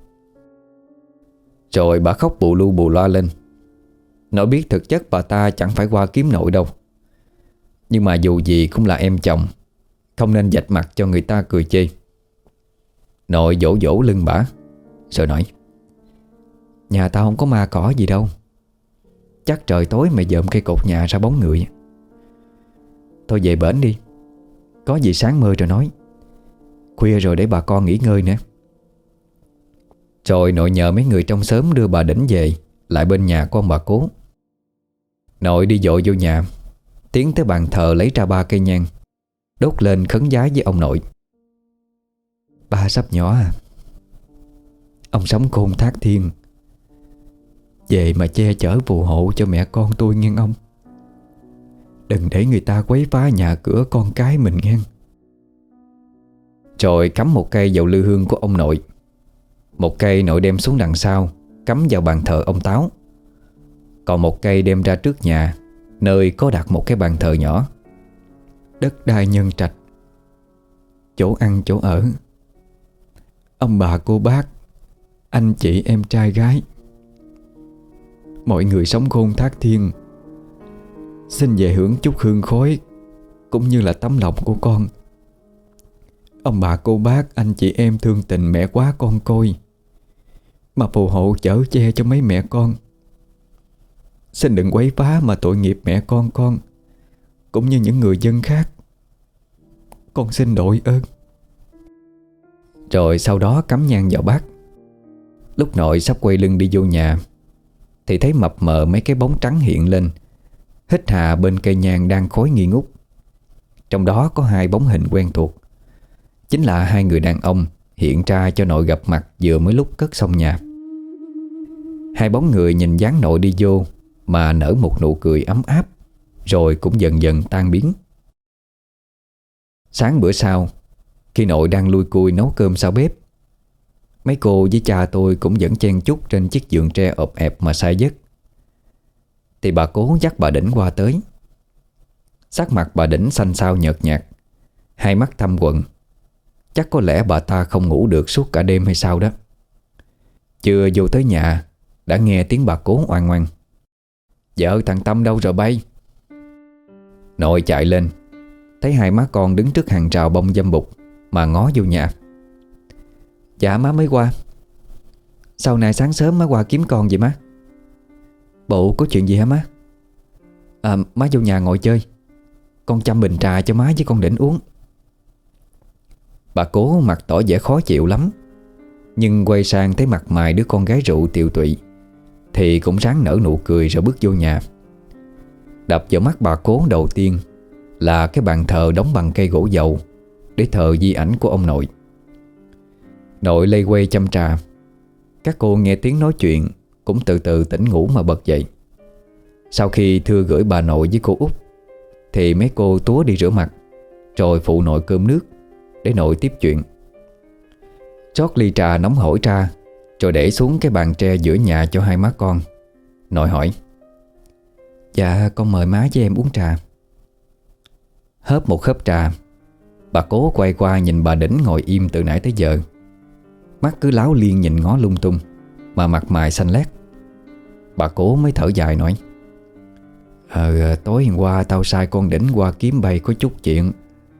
Rồi bà khóc bù lu bù loa lên. Nội biết thực chất bà ta chẳng phải qua kiếm nội đâu, nhưng mà dù gì cũng là em chồng, không nên vạch mặt cho người ta cười chê. Nội vỗ vỗ lưng bả, rồi nói: Nhà tao không có ma cỏ gì đâu. Chắc trời tối mày dợm cây cột nhà ra bóng người. Thôi về bển đi, có gì sáng mơ rồi nói. Khuya rồi để bà con nghỉ ngơi nữa. Rồi nội nhờ mấy người trong xóm đưa bà Đỉnh về lại bên nhà của ông bà Cố. Nội đi vội vô nhà, tiến tới bàn thờ lấy ra 3 cây nhang, đốt lên khấn vái với ông nội. Ba sắp nhỏ à, ông sống khôn thác thiên, về mà che chở phù hộ cho mẹ con tôi nghe ông. Đừng để người ta quấy phá nhà cửa con cái mình nghe. Rồi cắm một cây vào lư hương của ông nội. Một cây nội đem xuống đằng sau, cắm vào bàn thờ ông Táo. Còn một cây đem ra trước nhà, nơi có đặt một cái bàn thờ nhỏ. Đất đai nhân trạch, chỗ ăn chỗ ở, ông bà cô bác, anh chị em trai gái, mọi người sống khôn thác thiên, xin về hưởng chút hương khói cũng như là tấm lòng của con. Ông bà cô bác, anh chị em thương tình mẹ quá con côi, mà phù hộ chở che cho mấy mẹ con. Xin đừng quấy phá mà tội nghiệp mẹ con cũng như những người dân khác. Con xin đội ơn. Rồi sau đó cắm nhang vào bát. Lúc nội sắp quay lưng đi vô nhà thì thấy mập mờ mấy cái bóng trắng hiện lên, hít hà bên cây nhang đang khói nghi ngút. Trong đó có 2 bóng hình quen thuộc, chính là 2 người đàn ông hiện ra cho nội gặp mặt vừa mới lúc cất xong nhà. 2 bóng người nhìn dáng nội đi vô mà nở một nụ cười ấm áp, rồi cũng dần dần tan biến. Sáng bữa sau, khi nội đang lui cui nấu cơm sau bếp, Mấy cô với cha tôi cũng vẫn chen chúc trên chiếc giường tre ộp ẹp mà say giấc. Thì bà Cố dắt bà Đỉnh qua tới. Sắc mặt bà Đỉnh xanh xao nhợt nhạt, hai mắt thâm quầng. Chắc có lẽ bà ta không ngủ được suốt cả đêm hay sao đó. Chưa vô tới nhà đã nghe tiếng bà Cố oan oan: "Vợ thằng Tâm đâu rồi bay?" Nội chạy lên, thấy hai má con đứng trước hàng rào bông dâm bụt mà ngó vô nhà. "Dạ má mới qua." "Sau này sáng sớm má qua kiếm con vậy má?" "Bộ có chuyện gì hả má?" Má vô nhà ngồi chơi, con chăm bình trà cho má với con Đỉnh uống." Bà Cố mặt tỏ vẻ khó chịu lắm, nhưng quay sang thấy mặt mày đứa con gái rượu tiều tụy thì cũng ráng nở nụ cười rồi bước vô nhà. Đập vào mắt bà Cố đầu tiên là cái bàn thờ đóng bằng cây gỗ dầu để thờ di ảnh của ông nội. Nội lây quay chăm trà. Các cô nghe tiếng nói chuyện cũng từ từ tỉnh ngủ mà bật dậy. Sau khi thưa gửi bà nội với cô út thì mấy cô túa đi rửa mặt, rồi phụ nội cơm nước để nội tiếp chuyện. Rót ly trà nóng hổi ra, rồi để xuống cái bàn tre giữa nhà cho hai má con. Nội hỏi: "Dạ con mời má với em uống trà." Hớp một hớp trà, bà Cố quay qua nhìn bà Đỉnh ngồi im từ nãy tới giờ. Mắt cứ láo liên nhìn ngó lung tung, mà mặt mày xanh lét. Bà Cố mới thở dài nói: Tối hôm qua tao sai con Đỉnh qua kiếm bay có chút chuyện,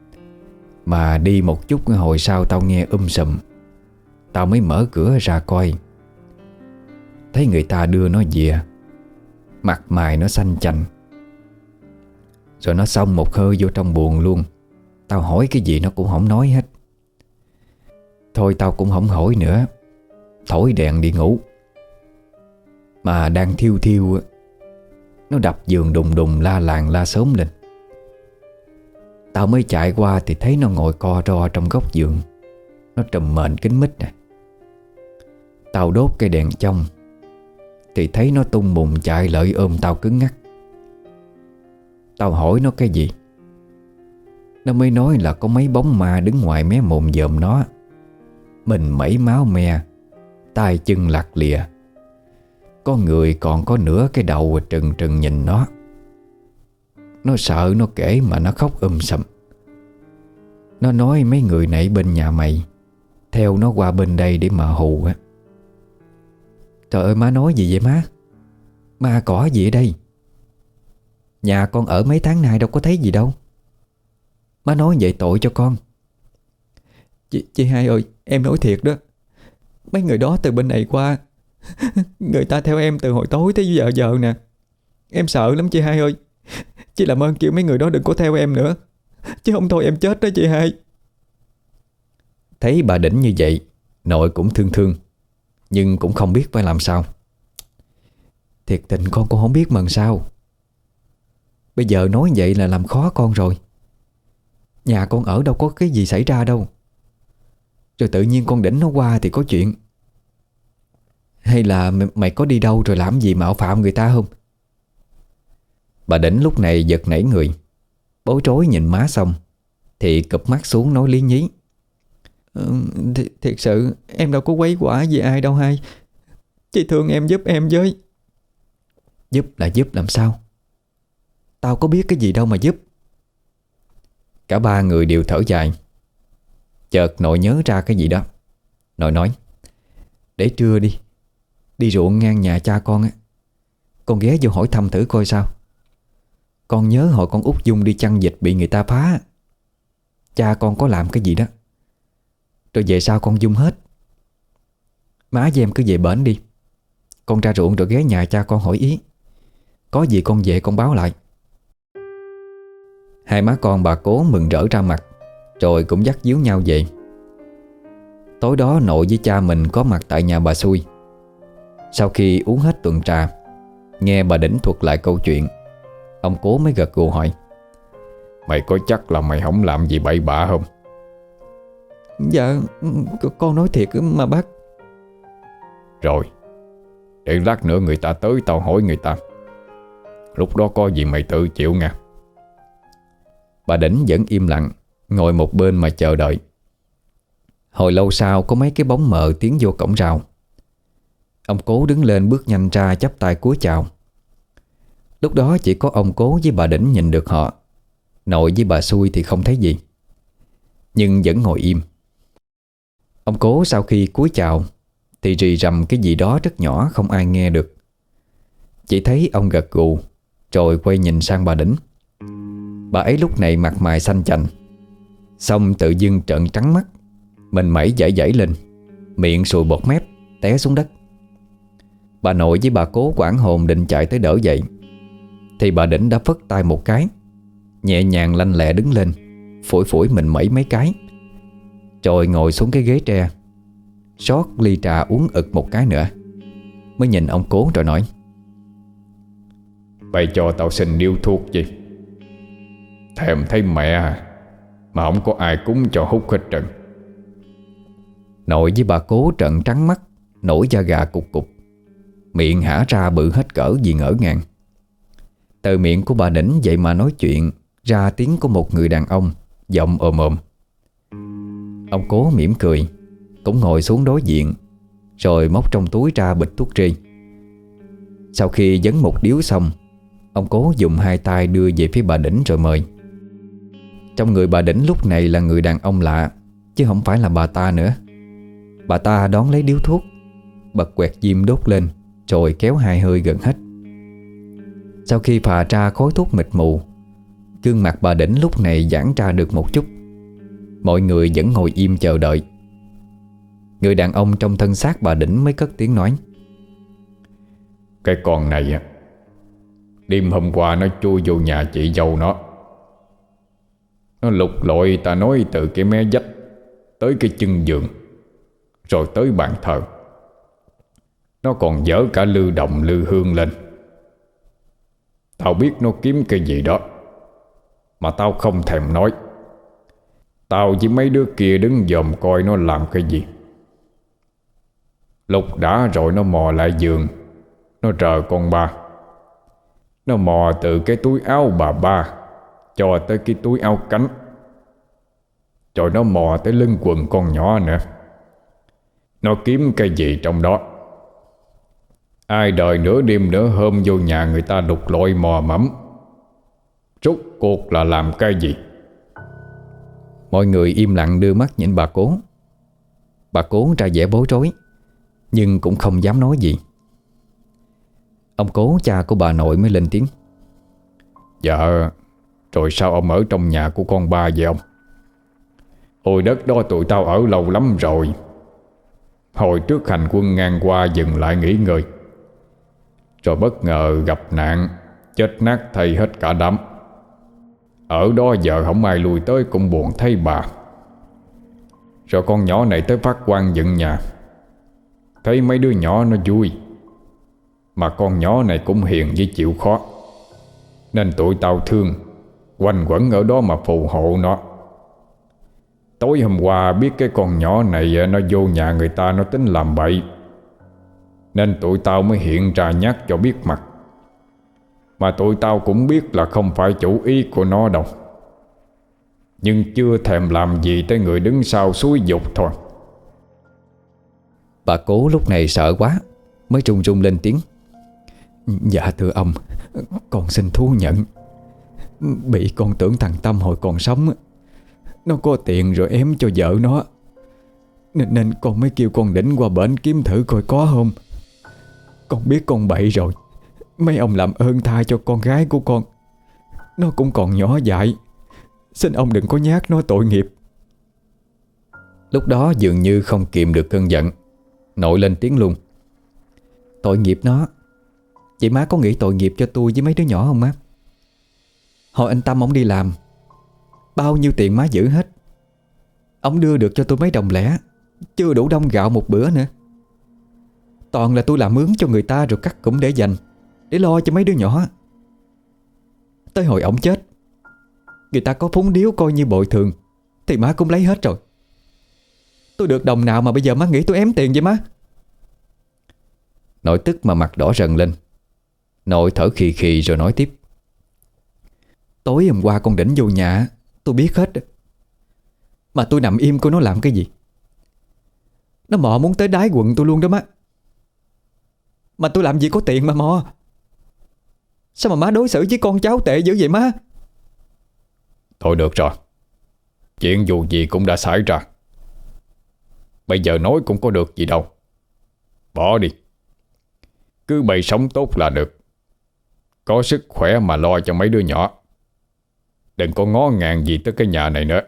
mà đi một chút hồi sau tao nghe sùm. Tao mới mở cửa ra coi, thấy người ta đưa nó về, mặt mày nó xanh chành, rồi nó xông một hơi vô trong buồng luôn. Tao hỏi cái gì nó cũng không nói hết. Thôi tao cũng không hỏi nữa, thổi đèn đi ngủ. Mà đang thiêu thiêu, nó đập giường đùng đùng la làng la xóm lên. Tao mới chạy qua thì thấy nó ngồi co ro trong góc giường, nó trùm mền kín mít nè. Tao đốt cây đèn trong thì thấy nó tung bùng chạy lợi ôm tao cứng ngắc. Tao hỏi nó cái gì, nó mới nói là có mấy bóng ma đứng ngoài mé mồm dòm nó, mình mẩy máu me, tay chân lặt lìa. Có người còn có nửa cái đầu trừng trừng nhìn nó. Nó sợ nó kể mà nó khóc sầm. Nó nói mấy người nãy bên nhà mày theo nó qua bên đây để mà hù á. Trời ơi má nói gì vậy má? Ma cỏ gì ở đây? Nhà con ở mấy tháng nay đâu có thấy gì đâu. Má nói vậy tội cho con. Chị hai ơi, em nói thiệt đó. Mấy người đó từ bên này qua, người ta theo em từ hồi tối tới giờ nè. Em sợ lắm chị hai ơi. Chị làm ơn kêu mấy người đó đừng có theo em nữa, chứ không thôi em chết đó chị hai. Thấy bà Đỉnh như vậy, nội cũng thương thương, nhưng cũng không biết phải làm sao. Thiệt tình con cũng không biết mà sao. Bây giờ nói vậy là làm khó con rồi. Nhà con ở đâu có cái gì xảy ra đâu. Rồi tự nhiên con Đỉnh nó qua thì có chuyện. Hay là mày có đi đâu rồi làm gì mạo phạm người ta không? Bà Đỉnh lúc này giật nảy người, bối rối nhìn má xong thì cụp mắt xuống nói lý nhí: Thiệt sự em đâu có quấy quả gì ai đâu hai. Chị thương em giúp em với. Giúp là giúp làm sao? Tao có biết cái gì đâu mà giúp. Cả ba người đều thở dài. Chợt nội nhớ ra cái gì đó. Nội nói: Để trưa đi ruộng ngang nhà cha con á, con ghé vô hỏi thăm thử coi sao. Con nhớ hồi con út Dung đi chăn vịt bị người ta phá, cha con có làm cái gì đó. Rồi về sau con Dung hết. Má với em cứ về bển đi, con ra ruộng rồi ghé nhà cha con hỏi ý. Có gì con về con báo lại. Hai má con bà Cố mừng rỡ ra mặt, rồi cũng dắt díu nhau về. Tối đó nội với cha mình có mặt tại nhà bà Xui. Sau khi uống hết tuần trà, nghe bà Đỉnh thuật lại câu chuyện, ông Cố mới gật gù hỏi: Mày có chắc là mày không làm gì bậy bạ không? Dạ con nói thiệt mà bác. Rồi, để lát nữa người ta tới tao hỏi người ta. Lúc đó có gì mày tự chịu nha. Bà Đỉnh vẫn im lặng, ngồi một bên mà chờ đợi. Hồi lâu sau có mấy cái bóng mờ tiến vô cổng rào. Ông Cố đứng lên bước nhanh ra chắp tay cúi chào. Lúc đó chỉ có ông Cố với bà Đỉnh nhìn được họ. Nội với bà Xui thì không thấy gì, nhưng vẫn ngồi im. Ông Cố sau khi cúi chào thì rì rầm cái gì đó rất nhỏ không ai nghe được. Chỉ thấy ông gật gù rồi quay nhìn sang bà Đỉnh. Bà ấy lúc này mặt mày xanh chành, xong tự dưng trợn trắng mắt, mình mẩy giãy giãy lên, miệng sùi bọt mép té xuống đất. Bà nội với bà Cố hoảng hồn định chạy tới đỡ dậy thì bà Đỉnh đã phất tay một cái, nhẹ nhàng lanh lẹ đứng lên, phủi phủi mình mẩy mấy cái, rồi ngồi xuống cái ghế tre, xót ly trà uống ực một cái nữa, mới nhìn ông Cố rồi nói: Bày cho tao xin điếu thuốc gì? Thèm thấy mẹ à, mà không có ai cúng cho hút hết trơn. Nội với bà Cố trợn trắng mắt, nổi da gà cục cục, miệng hả ra bự hết cỡ vì ngỡ ngàng. Từ miệng của bà Đỉnh vậy mà nói chuyện ra tiếng của một người đàn ông, giọng ồm ồm. Ông Cố mỉm cười, cũng ngồi xuống đối diện, rồi móc trong túi ra bịch thuốc tri. Sau khi dấn một điếu xong, ông Cố dùng hai tay đưa về phía bà Đỉnh rồi mời. Trong người bà Đỉnh lúc này là người đàn ông lạ, chứ không phải là bà ta nữa. Bà ta đón lấy điếu thuốc, bật quẹt diêm đốt lên, rồi kéo hai hơi gần hết. Sau khi phà ra khói thuốc mịt mù, gương mặt bà Đỉnh lúc này giãn ra được một chút. Mọi người vẫn ngồi im chờ đợi. Người đàn ông trong thân xác bà Đỉnh mới cất tiếng nói: Cái con này á, đêm hôm qua nó chui vô nhà chị dâu nó. Nó lục lội ta nói từ cái mé vách tới cái chân giường, rồi tới bàn thờ. Nó còn dở cả lư đồng lư hương lên. Tao biết nó kiếm cái gì đó, mà tao không thèm nói. Tao với mấy đứa kia đứng dòm coi nó làm cái gì. Lục đã rồi nó mò lại giường, nó rờ con ba. Nó mò từ cái túi áo bà ba cho tới cái túi áo cánh, rồi nó mò tới lưng quần con nhỏ nữa. Nó kiếm cái gì trong đó. Ai đời nửa đêm nửa hôm vô nhà người ta lục lọi mò mẫm, rốt cuộc là làm cái gì? Mọi người im lặng đưa mắt nhìn bà Cố. Bà Cố ra vẻ bối rối, nhưng cũng không dám nói gì. Ông Cố, cha của bà nội, mới lên tiếng: Dạ, rồi sao ông ở trong nhà của con ba vậy ông? Hồi đất đó tụi tao ở lâu lắm rồi. Hồi trước hành quân ngang qua dừng lại nghỉ ngơi, rồi bất ngờ gặp nạn, chết nát thây hết cả đám. Ở đó giờ không ai lui tới cũng buồn thấy bà. Rồi con nhỏ này tới phát quan dựng nhà, thấy mấy đứa nhỏ nó vui, mà con nhỏ này cũng hiền với chịu khó, nên tụi tao thương, quanh quẩn ở đó mà phù hộ nó. Tối hôm qua biết cái con nhỏ này nó vô nhà người ta nó tính làm bậy, nên tụi tao mới hiện ra nhắc cho biết mặt. Mà tụi tao cũng biết là không phải chủ ý của nó đâu, nhưng chưa thèm làm gì tới người đứng sau xúi giục thôi. Bà Cố lúc này sợ quá, mới run run lên tiếng: Dạ thưa ông, con xin thú nhận. Bị con tưởng thằng Tâm hồi còn sống, nó có tiền rồi ém cho vợ nó, nên con mới kêu con Đỉnh qua bển kiếm thử coi có không. Con biết con bậy rồi, mấy ông làm ơn tha cho con gái của con. Nó cũng còn nhỏ dại, xin ông đừng có nhát nó tội nghiệp. Lúc đó dường như không kìm được cơn giận, nội lên tiếng luôn: Tội nghiệp nó? Chị má có nghĩ tội nghiệp cho tôi với mấy đứa nhỏ không má? Hồi anh Tâm ông đi làm, bao nhiêu tiền má giữ hết. Ông đưa được cho tôi mấy đồng lẻ, chưa đủ đông gạo một bữa nữa. Toàn là tôi làm mướn cho người ta rồi cắt cũng để dành, để lo cho mấy đứa nhỏ. Tới hồi ổng chết, người ta có phúng điếu coi như bồi thường, thì má cũng lấy hết rồi. Tôi được đồng nào mà bây giờ má nghĩ tôi ém tiền vậy má? Nội tức mà mặt đỏ rần lên. Nội thở khì khì rồi nói tiếp: Tối hôm qua con Đỉnh vô nhà, tôi biết hết. Mà tôi nằm im coi nó làm cái gì. Nó mò muốn tới đáy quần tôi luôn đó má. Mà tôi làm gì có tiền mà mò. Sao mà má đối xử với con cháu tệ dữ vậy má? Thôi được rồi, chuyện dù gì cũng đã xảy ra. Bây giờ nói cũng có được gì đâu. Bỏ đi. Cứ bày sống tốt là được. Có sức khỏe mà lo cho mấy đứa nhỏ. Đừng có ngó ngàng gì tới cái nhà này nữa.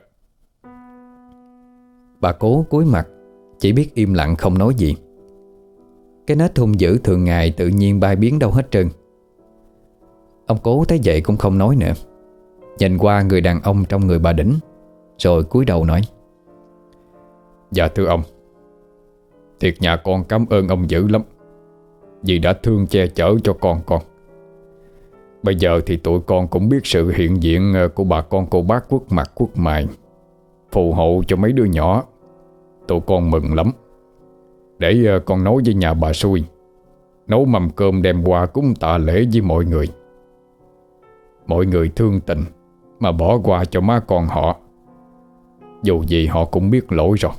Bà Cố cúi mặt, chỉ biết im lặng không nói gì. Cái nết hung dữ thường ngày tự nhiên bay biến đâu hết trơn. Ông Cố thấy vậy cũng không nói nữa, nhìn qua người đàn ông trong người bà Đỉnh, rồi cúi đầu nói: Dạ thưa ông, thiệt nhà con cảm ơn ông dữ lắm, vì đã thương che chở cho con. Bây giờ thì tụi con cũng biết sự hiện diện của bà con cô bác Quốc Mặt Quốc Mài phù hộ cho mấy đứa nhỏ. Tụi con mừng lắm. Để con nói với nhà bà Xui nấu mâm cơm đem qua cúng tạ lễ với mọi người. Mọi người thương tình mà bỏ qua cho má con họ. Dù gì họ cũng biết lỗi rồi.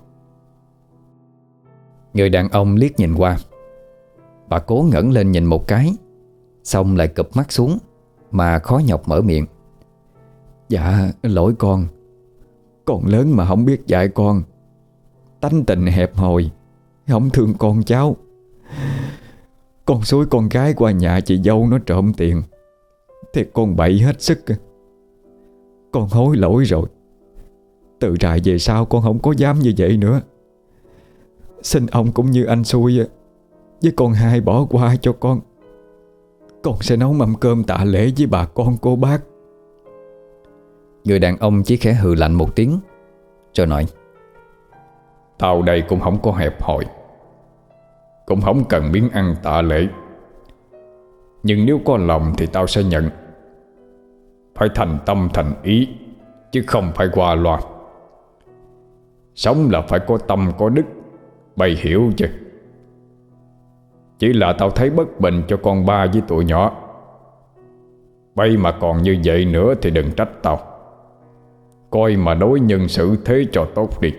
Người đàn ông liếc nhìn qua. Bà Cố ngẩng lên nhìn một cái, xong lại cụp mắt xuống mà khó nhọc mở miệng: Dạ lỗi con. Con lớn mà không biết dạy con. Tánh tình hẹp hòi, không thương con cháu. Con xúi con gái qua nhà chị dâu nó trộm tiền thì con bậy hết sức. Con hối lỗi rồi. Từ rày về sau con không có dám như vậy nữa. Xin ông cũng như anh Xui với con Hai bỏ qua cho con. Con sẽ nấu mâm cơm tạ lễ với bà con cô bác. Người đàn ông chỉ khẽ hừ lạnh một tiếng, rồi nói: Tao đây cũng không có hẹp hòi, cũng không cần miếng ăn tạ lễ. Nhưng nếu có lòng thì tao sẽ nhận. Phải thành tâm thành ý, chứ không phải qua loa. Sống là phải có tâm có đức, bày hiểu chứ. Chỉ là tao thấy bất bình cho con ba với tụi nhỏ. Bây mà còn như vậy nữa thì đừng trách tao. Coi mà đối nhân xử thế cho tốt đi.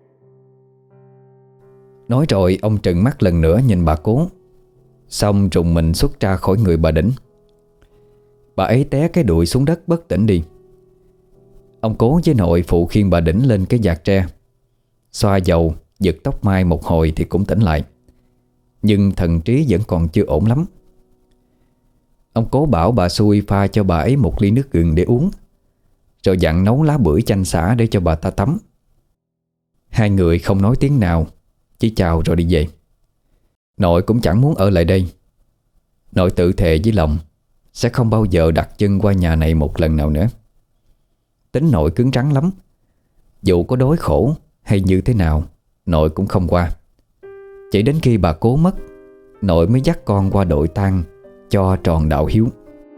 Nói rồi ông trừng mắt lần nữa nhìn bà Cố, xong rùng mình xuất ra khỏi người bà Đỉnh. Bà ấy té cái đùi xuống đất bất tỉnh đi. Ông Cố với nội phụ khiêng bà Đỉnh lên cái vạc tre, xoa dầu, giật tóc mai một hồi thì cũng tỉnh lại. Nhưng thần trí vẫn còn chưa ổn lắm. Ông Cố bảo bà Xui pha cho bà ấy một ly nước gừng để uống, rồi dặn nấu lá bưởi chanh xả để cho bà ta tắm. Hai người không nói tiếng nào, chỉ chào rồi đi về. Nội cũng chẳng muốn ở lại đây. Nội tự thề với lòng sẽ không bao giờ đặt chân qua nhà này một lần nào nữa. Tính nội cứng rắn lắm. Dù có đói khổ hay như thế nào, nội cũng không qua. Chỉ đến khi bà Cố mất, nội mới dắt con qua đội tang cho tròn đạo hiếu.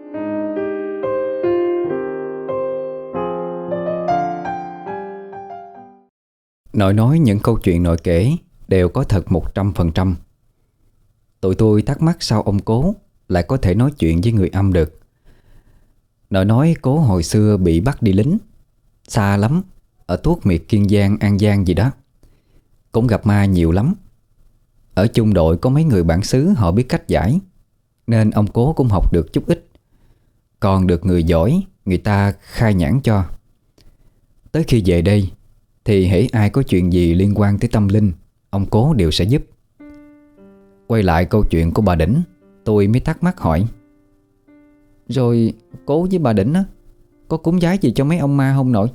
Nội nói những câu chuyện nội kể đều có thật 100%. Tụi tôi thắc mắc sao ông Cố lại có thể nói chuyện với người âm được. Nội nói Cố hồi xưa bị bắt đi lính xa lắm, ở Tuốt Miệt Kiên Giang, An Giang gì đó. Cũng gặp ma nhiều lắm. Ở chung đội có mấy người bản xứ họ biết cách giải, nên ông Cố cũng học được chút ít. Còn được người giỏi người ta khai nhãn cho. Tới khi về đây thì hễ ai có chuyện gì liên quan tới tâm linh, ông Cố đều sẽ giúp. Quay lại câu chuyện của bà Đỉnh, tôi mới thắc mắc hỏi: Rồi Cố với bà Đỉnh á, có cúng vái gì cho mấy ông ma không nội?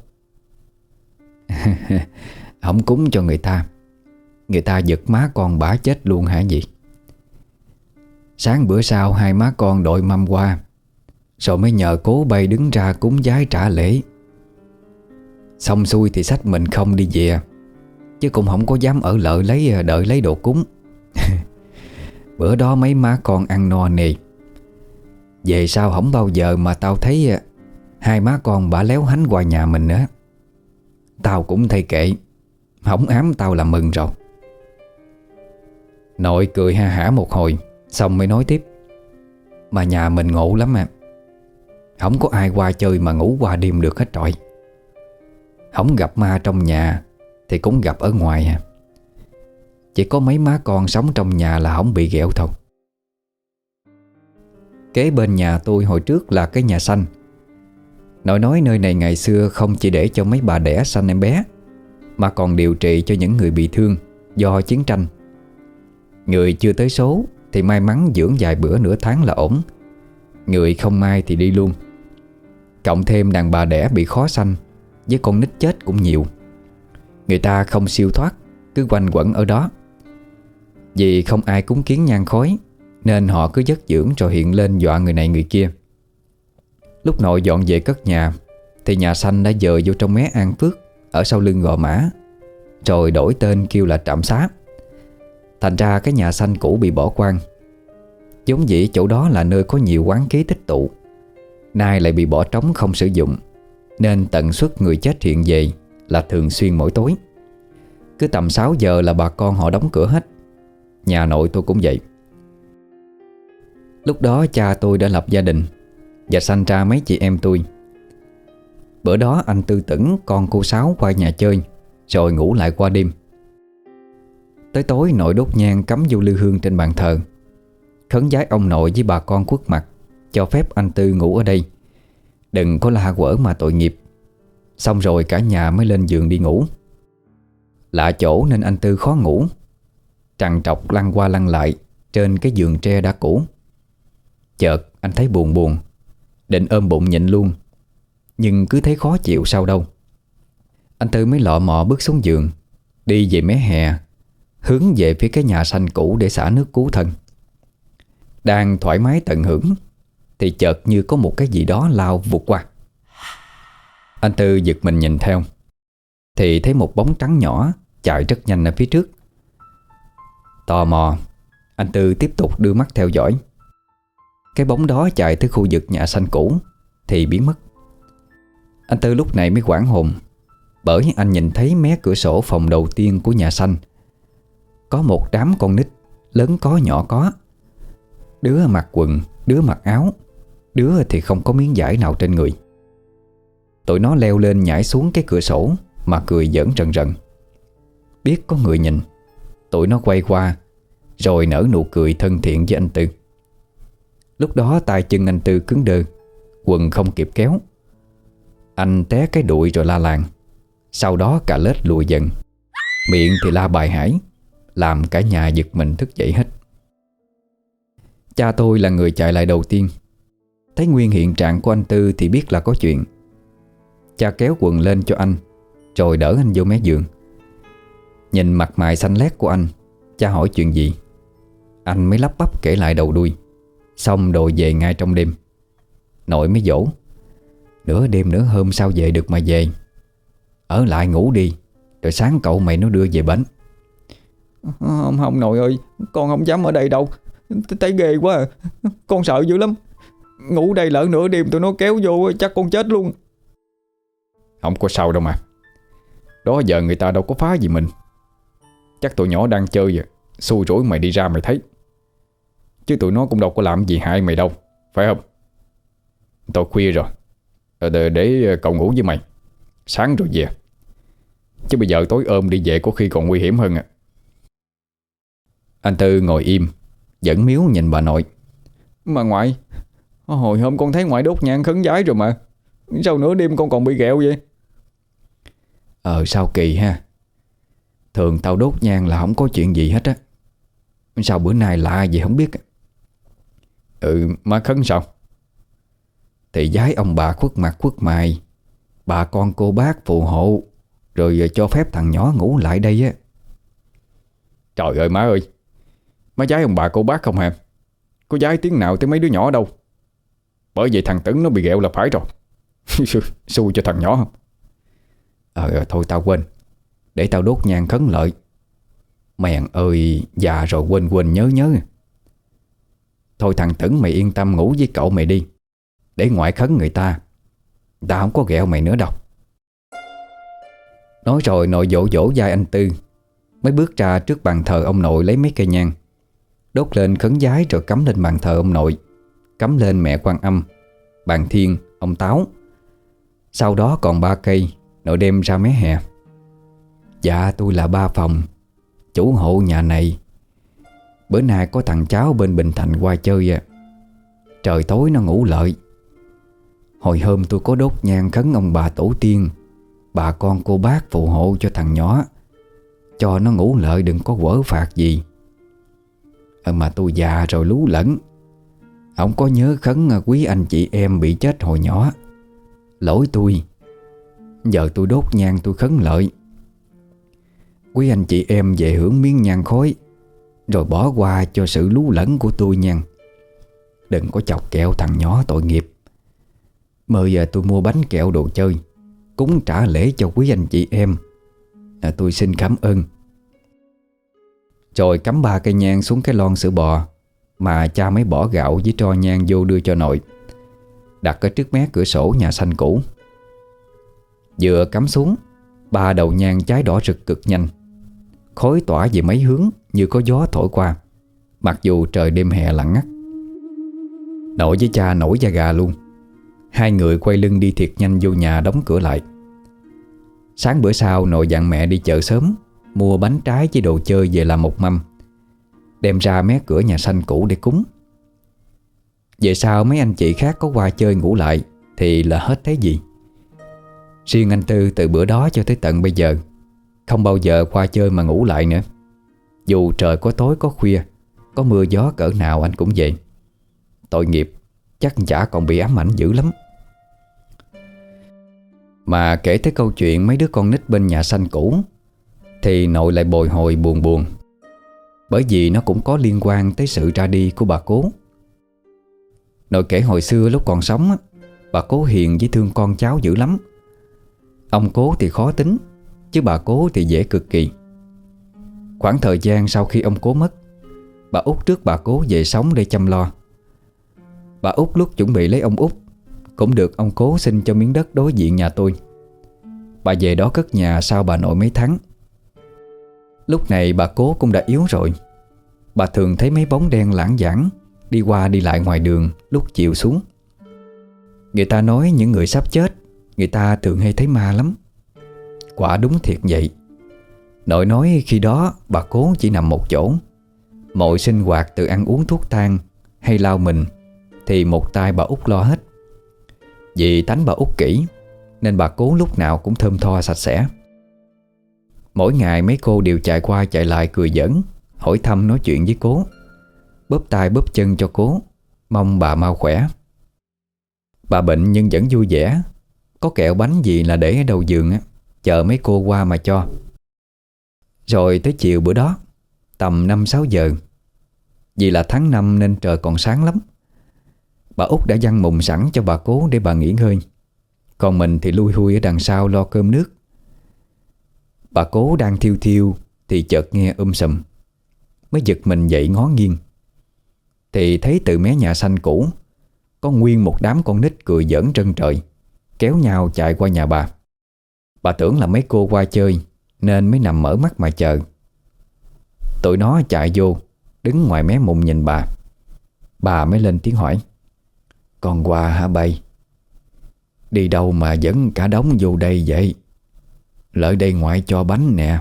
Không cúng cho người ta. Người ta giật má con bả chết luôn hả gì? Sáng bữa sau hai má con đội mâm qua, rồi mới nhờ Cố bay đứng ra cúng vái trả lễ. Xong xuôi thì xách mình không đi về, chứ cũng không có dám ở lại đợi lấy đồ cúng. Bữa đó mấy má con ăn no nề. Về sau không bao giờ mà tao thấy hai má con bả léo hánh qua nhà mình nữa. Tao cũng thay kệ, không ám tao là mừng rồi. Nội cười ha hả một hồi, xong mới nói tiếp: Mà nhà mình ngộ lắm à. Không có ai qua chơi mà ngủ qua đêm được hết trọi. Không gặp ma trong nhà thì cũng gặp ở ngoài à. Chỉ có mấy má con sống trong nhà là không bị ghẹo thôi. Kế bên nhà tôi hồi trước là cái nhà xanh. Nội nói nơi này ngày xưa không chỉ để cho mấy bà đẻ sanh em bé, mà còn điều trị cho những người bị thương do chiến tranh. Người chưa tới số thì may mắn dưỡng vài bữa nửa tháng là ổn. Người không may thì đi luôn. Cộng thêm đàn bà đẻ bị khó sanh, với con nít chết cũng nhiều. Người ta không siêu thoát, cứ quanh quẩn ở đó. Vì không ai cúng kiến nhang khói, nên họ cứ dất dưỡng rồi hiện lên dọa người này người kia. Lúc nội dọn về cất nhà thì nhà xanh đã dời vô trong mé An Phước ở sau lưng Gò Mã, rồi đổi tên kêu là Trạm Xá. Thành ra cái nhà xanh cũ bị bỏ hoang. Giống dĩ chỗ đó là nơi có nhiều oán khí tích tụ, nay lại bị bỏ trống không sử dụng, nên tần suất người chết hiện về là thường xuyên mỗi tối. Cứ tầm 6 giờ là bà con họ đóng cửa hết. Nhà nội tôi cũng vậy. Lúc đó cha tôi đã lập gia đình và sanh ra mấy chị em tôi. Bữa đó anh Tư Tửng con cô Sáu qua nhà chơi, rồi ngủ lại qua đêm. Tới tối nội đốt nhang cắm vô lư hương trên bàn thờ, khấn vái ông nội với bà con Khuất Mặt cho phép anh Tư ngủ ở đây, đừng có la quở mà tội nghiệp. Xong rồi cả nhà mới lên giường đi ngủ. Lạ chỗ nên anh Tư khó ngủ, trằn trọc lăn qua lăn lại trên cái giường tre đã cũ. Chợt anh thấy buồn buồn, định ôm bụng nhịn luôn, nhưng cứ thấy khó chịu sao đâu. Anh Tư mới lọ mọ bước xuống giường, đi về mé hè, hướng về phía cái nhà xanh cũ để xả nước cứu thân. Đang thoải mái tận hưởng thì chợt như có một cái gì đó lao vụt qua. Anh Tư giật mình nhìn theo, thì thấy một bóng trắng nhỏ chạy rất nhanh ở phía trước. Tò mò, anh Tư tiếp tục đưa mắt theo dõi. Cái bóng đó chạy tới khu vực nhà xanh cũ thì biến mất. Anh Tư lúc này mới hoảng hồn, bởi anh nhìn thấy mé cửa sổ phòng đầu tiên của nhà xanh có một đám con nít, lớn có nhỏ có. Đứa mặc quần, đứa mặc áo, đứa thì không có miếng vải nào trên người. Tụi nó leo lên nhảy xuống cái cửa sổ mà cười giỡn rần rần. Biết có người nhìn, tụi nó quay qua rồi nở nụ cười thân thiện với anh Tư. Lúc đó tay chân anh Tư cứng đơ, quần không kịp kéo. Anh té cái đùi rồi la làng. Sau đó cà lết lùi dần, miệng thì la bài hải, làm cả nhà giật mình thức dậy hết. Cha tôi là người chạy lại đầu tiên, thấy nguyên hiện trạng của anh Tư thì biết là có chuyện. Cha kéo quần lên cho anh, rồi đỡ anh vô mé giường. Nhìn mặt mày xanh lét của anh, cha hỏi chuyện gì. Anh mới lắp bắp kể lại đầu đuôi, xong đồ về ngay trong đêm. Nội mới dỗ: nửa đêm nửa hôm sao về được mà về, ở lại ngủ đi, rồi sáng cậu mày nó đưa về bến. Không nội ơi, con không dám ở đây đâu. Thấy ghê quá à. Con sợ dữ lắm. Ngủ đây lỡ nửa đêm tụi nó kéo vô chắc con chết luôn. Không có sao đâu mà. Đó giờ người ta đâu có phá gì mình. Chắc tụi nhỏ đang chơi vậy, xui rủi mày đi ra mày thấy. Chứ tụi nó cũng đâu có làm gì hại mày đâu, phải không? Tôi khuya rồi, để cậu ngủ với mày, sáng rồi về. Chứ bây giờ tối ôm đi về có khi còn nguy hiểm hơn à. Anh Tư ngồi im, vẫn miếu nhìn bà nội. Mà ngoại, hồi hôm con thấy ngoại đốt nhang khấn vái rồi mà, sao nửa đêm con còn bị ghẹo vậy? Sao kỳ ha. Thường tao đốt nhang là không có chuyện gì hết á. Sao bữa nay lạ gì không biết. Má khấn sao? Thì vái ông bà Khuất Mặt Khuất Mày, bà con cô bác phù hộ, rồi cho phép thằng nhỏ ngủ lại đây á. Trời ơi má ơi, má vái ông bà cô bác không hả? Có vái tiếng nào tới mấy đứa nhỏ đâu. Bởi vậy thằng Tửng nó bị ghẹo là phải rồi. Xui cho thằng nhỏ không? Thôi tao quên, để tao đốt nhang khấn lợi. Mèn ơi, già rồi quên nhớ. Thôi thằng Tửng mày yên tâm ngủ với cậu mày đi, để ngoại khấn người ta không có ghẹo mày nữa đâu. Nói rồi nội dỗ vai anh Tư, mới bước ra trước bàn thờ ông nội lấy mấy cây nhang, đốt lên khấn vái rồi cắm lên bàn thờ ông nội, cắm lên mẹ Quan Âm, bàn Thiên, ông Táo. Sau đó còn 3 cây nội đem ra mé hè. Dạ tôi là 3 phòng, chủ hộ nhà này. Bữa nay có thằng cháu bên Bình Thạnh qua chơi à. Trời tối nó ngủ lợi. Hồi hôm tôi có đốt nhang khấn ông bà tổ tiên, bà con cô bác phù hộ cho thằng nhỏ, cho nó ngủ lợi đừng có quở phạt gì. Mà tôi già rồi lú lẫn, ông có nhớ khấn quý anh chị em bị chết hồi nhỏ. Lỗi tôi. Giờ tôi đốt nhang tôi khấn lợi. Quý anh chị em về hưởng miếng nhang khói, rồi bỏ qua cho sự lú lẫn của tôi nha. Đừng có chọc kẹo thằng nhỏ tội nghiệp. Mời giờ tôi mua bánh kẹo đồ chơi cúng trả lễ cho quý anh chị em. Tôi xin cảm ơn. Rồi cắm 3 cây nhang xuống cái lon sữa bò mà cha mới bỏ gạo với tro nhang vô đưa cho nội, đặt ở trước mé cửa sổ nhà xanh cũ. Vừa cắm xuống, 3 đầu nhang cháy đỏ rực cực nhanh, khói tỏa về mấy hướng như có gió thổi qua, mặc dù trời đêm hè lặng ngắt. Nội với cha nổi da gà luôn. Hai người quay lưng đi thiệt nhanh vô nhà đóng cửa lại. Sáng bữa sau nội dặn mẹ đi chợ sớm mua bánh trái với đồ chơi về làm một mâm, đem ra mé cửa nhà xanh cũ để cúng. Về sau mấy anh chị khác có qua chơi ngủ lại thì là hết thế gì. Riêng anh Tư từ bữa đó cho tới tận bây giờ không bao giờ qua chơi mà ngủ lại nữa. Dù trời có tối có khuya, có mưa gió cỡ nào anh cũng vậy. Tội nghiệp, chắc chả còn bị ám ảnh dữ lắm. Mà kể tới câu chuyện mấy đứa con nít bên nhà xanh cũ thì nội lại bồi hồi buồn buồn, bởi vì nó cũng có liên quan tới sự ra đi của bà Cố. Nội kể hồi xưa lúc còn sống á, bà Cố hiền với thương con cháu dữ lắm. Ông Cố thì khó tính, chứ bà Cố thì dễ cực kỳ. Khoảng thời gian sau khi ông Cố mất, bà Út rước bà Cố về sống để chăm lo. Bà Út lúc chuẩn bị lấy ông Út cũng được ông Cố xin cho miếng đất đối diện nhà tôi. Bà về đó cất nhà sau bà nội mấy tháng. Lúc này bà Cố cũng đã yếu rồi. Bà thường thấy mấy bóng đen lãng vảng đi qua đi lại ngoài đường lúc chiều xuống. Người ta nói những người sắp chết, người ta thường hay thấy ma lắm. Quả đúng thiệt vậy. Nội nói khi đó bà Cố chỉ nằm một chỗ, mọi sinh hoạt từ ăn uống thuốc thang hay lau mình thì một tay bà Út lo hết. Vì tánh bà Út kỹ nên bà Cố lúc nào cũng thơm tho sạch sẽ. Mỗi ngày mấy cô đều chạy qua chạy lại cười giỡn, hỏi thăm nói chuyện với Cố, bóp tay bóp chân cho Cố, mong bà mau khỏe. Bà bệnh nhưng vẫn vui vẻ. Có kẹo bánh gì là để ở đầu giường á, chờ mấy cô qua mà cho. Rồi tới chiều bữa đó, tầm 5-6 giờ, vì là tháng 5 nên trời còn sáng lắm, bà Út đã giăng mùng sẵn cho bà Cố để bà nghỉ ngơi. Còn mình thì lui hui ở đằng sau lo cơm nước. Bà Cố đang thiêu thiêu thì chợt nghe sùm, mới giật mình dậy ngó nghiêng. Thì thấy từ mé nhà xanh cũ có nguyên một đám con nít cười giỡn trân trời, kéo nhau chạy qua nhà bà. Bà tưởng là mấy cô qua chơi nên mới nằm mở mắt mà chờ. Tụi nó chạy vô, đứng ngoài mé mùng nhìn bà. Bà mới lên tiếng hỏi: "Con qua hả bay? Đi đâu mà dẫn cả đống vô đây vậy? Lợi đây ngoại cho bánh nè."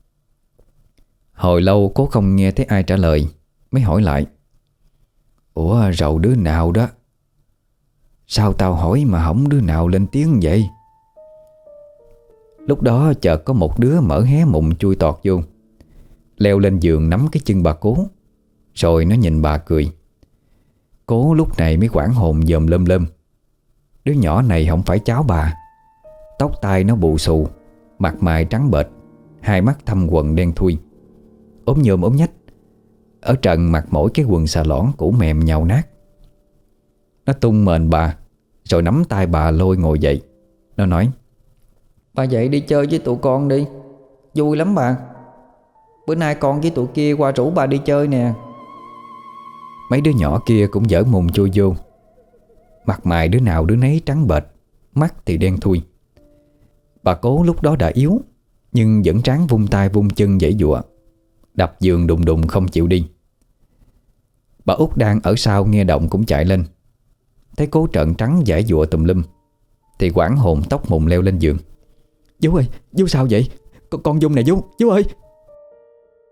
Hồi lâu Cố không nghe thấy ai trả lời, mới hỏi lại: "Ủa rầu đứa nào đó? Sao tao hỏi mà không đứa nào lên tiếng vậy?" Lúc đó chợt có một đứa mở hé mụn chui tọt vô, leo lên giường nắm cái chân bà Cố, rồi nó nhìn bà cười. Cố lúc này mới hoảng hồn dòm lơm lơm. Đứa nhỏ này không phải cháu bà. Tóc tai nó bù xù, mặt mày trắng bệch, hai mắt thâm quầng đen thui, ốm nhôm ốm nhách. Ở trần mặc mỗi cái quần xà lõn cũ mềm nhàu nát. Nó tung mền bà, rồi nắm tay bà lôi ngồi dậy. Nó nói: "Bà dậy đi chơi với tụi con đi, vui lắm bà. Bữa nay con với tụi kia qua rủ bà đi chơi nè." Mấy đứa nhỏ kia cũng giở mùng chui vô. Mặt mày đứa nào đứa nấy trắng bệch, mắt thì đen thui. Bà Cố lúc đó đã yếu, nhưng vẫn ráng vung tay vung chân giãy giụa, đập giường đùng đùng không chịu đi. Bà Út đang ở sau nghe động cũng chạy lên, thấy Cố trợn trắng giãy giụa tùm lum thì hoảng hồn tóc mùng leo lên giường. "Vú ơi, vú sao vậy? Con Dung nè vú ơi."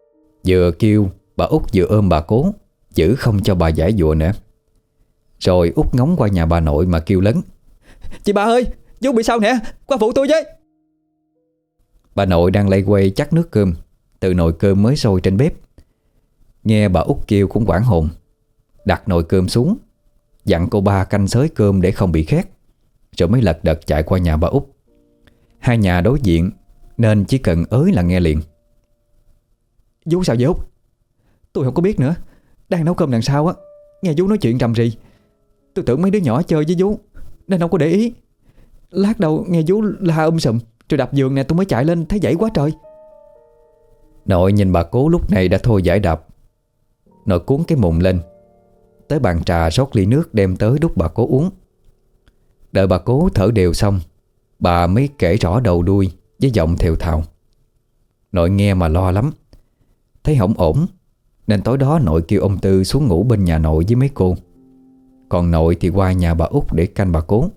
Vừa kêu, bà út vừa ôm bà Cố, giữ không cho bà giải dụa nữa. Rồi út ngóng qua nhà bà nội mà kêu lớn: Chị ba ơi, vú bị sao nè, qua phụ tôi với. Bà nội đang lay quay chắc nước cơm từ nồi cơm mới sôi trên bếp. Nghe bà út kêu cũng hoảng hồn, đặt nồi cơm xuống, dặn cô ba canh xới cơm để không bị khét, rồi mới lật đật chạy qua nhà bà út. Hai nhà đối diện nên chỉ cần ới là nghe liền. Vú sao vậy Út? Tôi không có biết nữa. Đang nấu cơm đằng sau á, nghe vú nói chuyện rầm rì. Tôi tưởng mấy đứa nhỏ chơi với vú nên không có để ý. Lát đầu nghe vú la sùm rồi đập giường nè, tôi mới chạy lên thấy dãy quá trời. Nội nhìn bà Cố lúc này đã thôi giải đập. Nội cuốn cái mùng lên, tới bàn trà rót ly nước đem tới đút bà Cố uống. Đợi bà Cố thở đều xong, bà mới kể rõ đầu đuôi với giọng thều thào. Nội nghe mà lo lắm, thấy không ổn nên tối đó nội kêu ông Tư xuống ngủ bên nhà nội với mấy cô. Còn nội thì qua nhà bà út để canh bà Cố.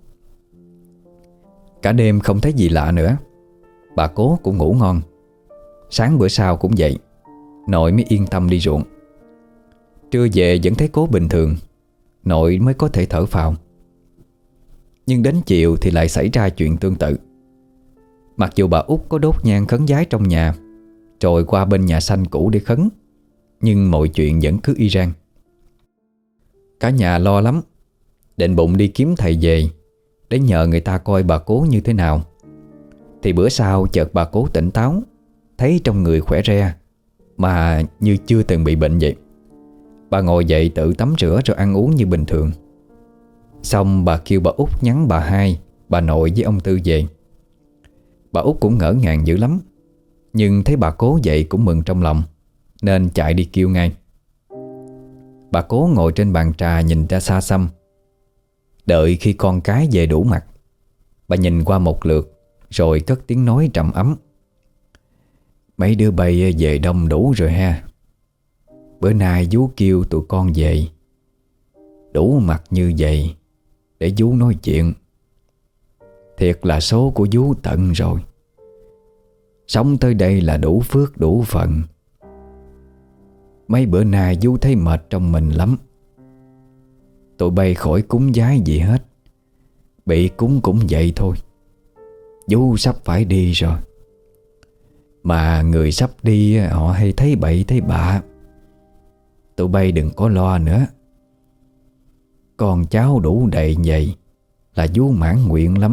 Cả đêm không thấy gì lạ nữa, bà Cố cũng ngủ ngon. Sáng bữa sau cũng vậy, nội mới yên tâm đi ruộng. Trưa về vẫn thấy Cố bình thường, nội mới có thể thở phào. Nhưng đến chiều thì lại xảy ra chuyện tương tự. Mặc dù bà út có đốt nhang khấn vái trong nhà, rồi qua bên nhà xanh cũ để khấn, nhưng mọi chuyện vẫn cứ y rang. Cả nhà lo lắm, định bụng đi kiếm thầy về để nhờ người ta coi bà Cố như thế nào. Thì bữa sau chợt bà Cố tỉnh táo, thấy trong người khỏe re, mà như chưa từng bị bệnh vậy. Bà ngồi dậy tự tắm rửa rồi ăn uống như bình thường. Xong bà kêu bà út nhắn bà hai, bà nội với ông Tư về. Bà út cũng ngỡ ngàng dữ lắm, nhưng thấy bà Cố dậy cũng mừng trong lòng, nên chạy đi kêu ngay. Bà Cố ngồi trên bàn trà nhìn ra xa xăm. Đợi khi con cái về đủ mặt, bà nhìn qua một lượt rồi cất tiếng nói trầm ấm: Mấy đứa bay về đông đủ rồi ha. Bữa nay vú kêu tụi con về, đủ mặt như vậy để vú nói chuyện. Thiệt là số của vú tận rồi. Sống tới đây là đủ phước đủ phận. Mấy bữa nay vú thấy mệt trong mình lắm. Tụi bay khỏi cúng vái gì hết, bị cúng cũng vậy thôi. Vú sắp phải đi rồi. Mà người sắp đi họ hay thấy bậy thấy bạ. Tụi bay đừng có lo nữa. Con cháu đủ đầy vậy là vú mãn nguyện lắm.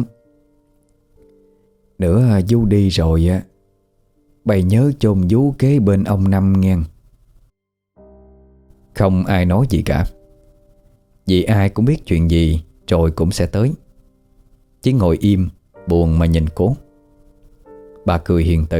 Nữa vú đi rồi á, bay nhớ chôn vú kế bên ông Năm nghe. Không ai nói gì cả, vì ai cũng biết chuyện gì rồi cũng sẽ tới. Chỉ ngồi im buồn mà nhìn Cố. Bà cười hiền từ: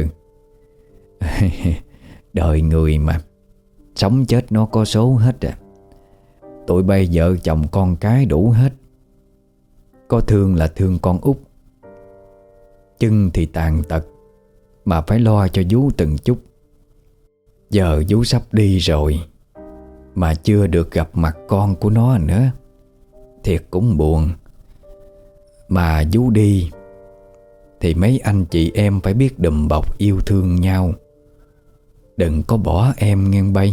Đời người mà, sống chết nó có số hết à. Tụi bay vợ chồng con cái đủ hết. Có thương là thương con út. Chân thì tàn tật, mà phải lo cho vú từng chút. Giờ vú sắp đi rồi mà chưa được gặp mặt con của nó nữa, thiệt cũng buồn. Mà vú đi thì mấy anh chị em phải biết đùm bọc yêu thương nhau. Đừng có bỏ em nghe bay.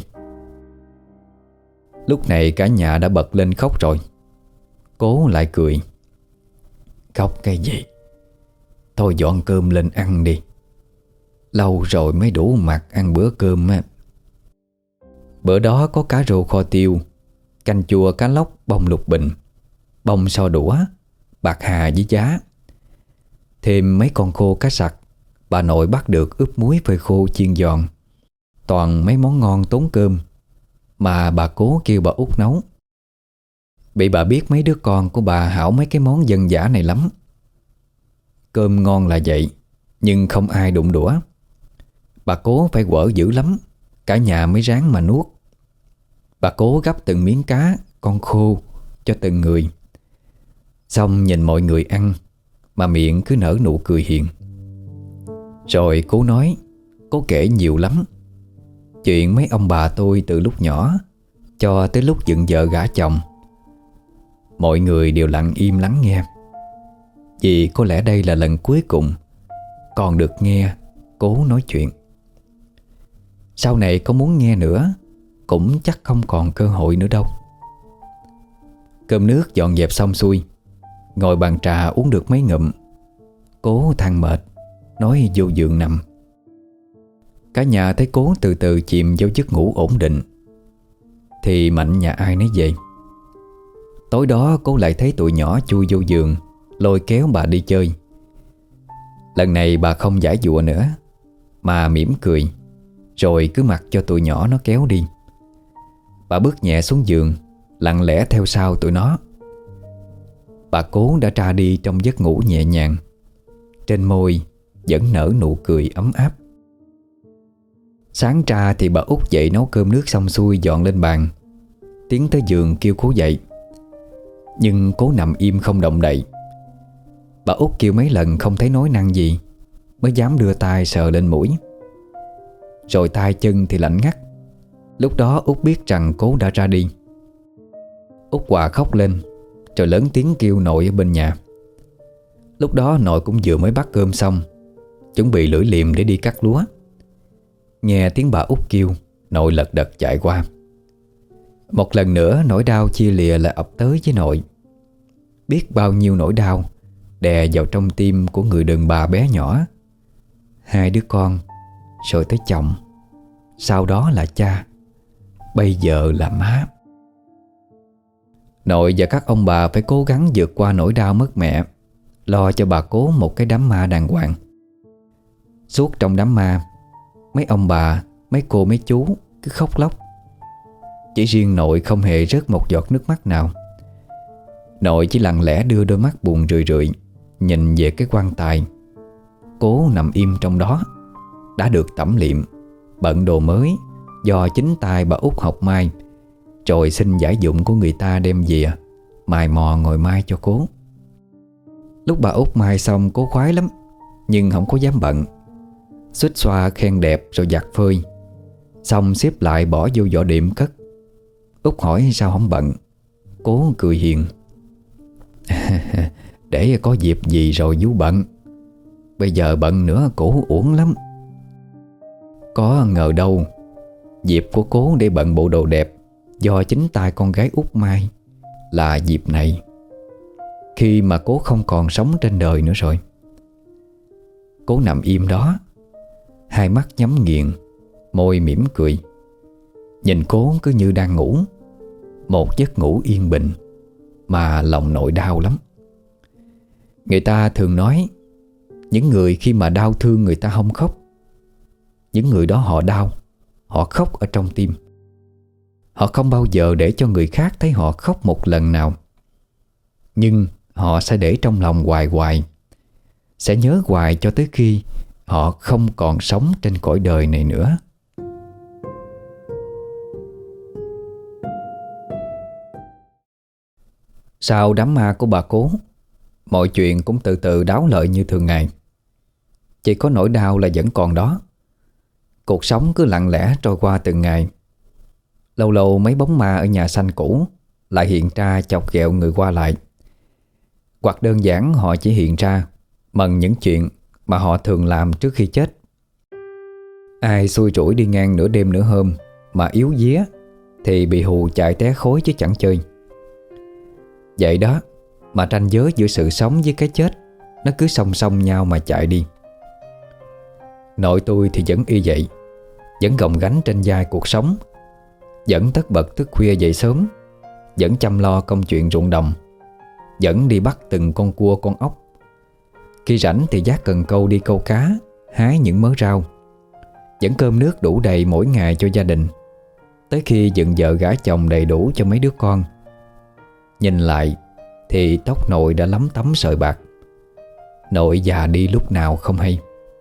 Lúc này cả nhà đã bật lên khóc rồi. Cố lại cười: Khóc cái gì? Thôi dọn cơm lên ăn đi. Lâu rồi mới đủ mặt ăn bữa cơm á. Bữa đó có cá rô kho tiêu, canh chua cá lóc bông lục bình, bông so đũa, bạc hà với giá. Thêm mấy con khô cá sặc bà nội bắt được ướp muối phơi khô chiên giòn. Toàn mấy món ngon tốn cơm mà bà Cố kêu bà út nấu. Bị bà biết mấy đứa con của bà hảo mấy cái món dân dã này lắm. Cơm ngon là vậy, nhưng không ai đụng đũa. Bà Cố phải quở dữ lắm, cả nhà mới ráng mà nuốt. Bà Cố gắp từng miếng cá, con khô cho từng người. Xong nhìn mọi người ăn mà miệng cứ nở nụ cười hiền. Rồi Cố nói, Cố kể nhiều lắm. Chuyện mấy ông bà tôi từ lúc nhỏ cho tới lúc dựng vợ gả chồng. Mọi người đều lặng im lắng nghe, vì có lẽ đây là lần cuối cùng còn được nghe Cố nói chuyện. Sau này có muốn nghe nữa cũng chắc không còn cơ hội nữa đâu. Cơm nước dọn dẹp xong xuôi, ngồi bàn trà uống được mấy ngụm, Cố than mệt, nói vô giường nằm. Cả nhà thấy Cố từ từ chìm vào giấc ngủ ổn định thì mạnh nhà ai nấy về. Tối đó Cố lại thấy tụi nhỏ chui vô giường lôi kéo bà đi chơi. Lần này bà không giải dụa nữa, mà mỉm cười, rồi cứ mặc cho tụi nhỏ nó kéo đi. Bà bước nhẹ xuống giường, lặng lẽ theo sau tụi nó. Bà Cố đã ra đi trong giấc ngủ nhẹ nhàng, trên môi vẫn nở nụ cười ấm áp. Sáng ra thì bà Út dậy nấu cơm nước xong xuôi dọn lên bàn, tiến tới giường kêu Cố dậy. Nhưng Cố nằm im không động đậy. Bà Út kêu mấy lần không thấy nói năng gì, mới dám đưa tay sờ lên mũi. Rồi tay chân thì lạnh ngắt. Lúc đó Út biết rằng Cố đã ra đi. Út Hòa khóc lên, rồi lớn tiếng kêu nội ở bên nhà. Lúc đó nội cũng vừa mới bắt cơm xong, chuẩn bị lưỡi liềm để đi cắt lúa. Nghe tiếng bà Út kêu, nội lật đật chạy qua. Một lần nữa nỗi đau chia lìa lại ập tới với nội. Biết bao nhiêu nỗi đau đè vào trong tim của người đàn bà bé nhỏ. 2 đứa con, rồi tới chồng, sau đó là cha, bây giờ là má. Nội và các ông bà phải cố gắng vượt qua nỗi đau mất mẹ, lo cho bà Cố một cái đám ma đàng hoàng. Suốt trong đám ma, mấy ông bà, mấy cô mấy chú cứ khóc lóc. Chỉ riêng nội không hề rớt một giọt nước mắt nào. Nội chỉ lặng lẽ đưa đôi mắt buồn rười rượi nhìn về cái quan tài. Cố nằm im trong đó, đã được tẩm liệm, bận đồ mới do chính tay bà Út học mai, rồi xin giải dụng của người ta đem về mài mò ngồi mai cho Cố. Lúc bà Út mai xong Cố khoái lắm, nhưng không có dám bận. Xích xoa khen đẹp rồi giặt phơi, xong xếp lại bỏ vô giỏ đệm cất. Út hỏi sao không bận, Cố cười hiền. Để có dịp gì rồi vú bận, bây giờ bận nữa cổ uổng lắm. Có ngờ đâu dịp của Cố để bận bộ đồ đẹp do chính tay con gái Út mai là dịp này, khi mà Cố không còn sống trên đời nữa rồi. Cố nằm im đó, 2 mắt nhắm nghiền, môi mỉm cười. Nhìn Cố cứ như đang ngủ một giấc ngủ yên bình, mà lòng nội đau lắm. Người ta thường nói những người khi mà đau thương người ta không khóc. Những người đó họ đau, họ khóc ở trong tim. Họ không bao giờ để cho người khác thấy họ khóc một lần nào, nhưng họ sẽ để trong lòng hoài hoài, sẽ nhớ hoài cho tới khi họ không còn sống trên cõi đời này nữa. Sau đám ma của bà Cố, mọi chuyện cũng từ từ đáo lợi như thường ngày. Chỉ có nỗi đau là vẫn còn đó. Cuộc sống cứ lặng lẽ trôi qua từng ngày. Lâu lâu mấy bóng ma ở nhà xanh cũ lại hiện ra chọc ghẹo người qua lại. Hoặc đơn giản họ chỉ hiện ra mần những chuyện mà họ thường làm trước khi chết. Ai xui rủi đi ngang nửa đêm nửa hôm mà yếu vía thì bị hù chạy té khối chứ chẳng chơi. Vậy đó mà ranh giới giữa sự sống với cái chết nó cứ song song nhau mà chạy đi. Nội tôi thì vẫn y vậy, vẫn gồng gánh trên vai cuộc sống, vẫn tất bật thức khuya dậy sớm, vẫn chăm lo công chuyện ruộng đồng, vẫn đi bắt từng con cua con ốc. Khi rảnh thì vác cần câu đi câu cá, hái những mớ rau, vẫn cơm nước đủ đầy mỗi ngày cho gia đình, tới khi dựng vợ gả chồng đầy đủ cho mấy đứa con. Nhìn lại thì tóc nội đã lấm tấm sợi bạc. Nội già đi lúc nào không hay.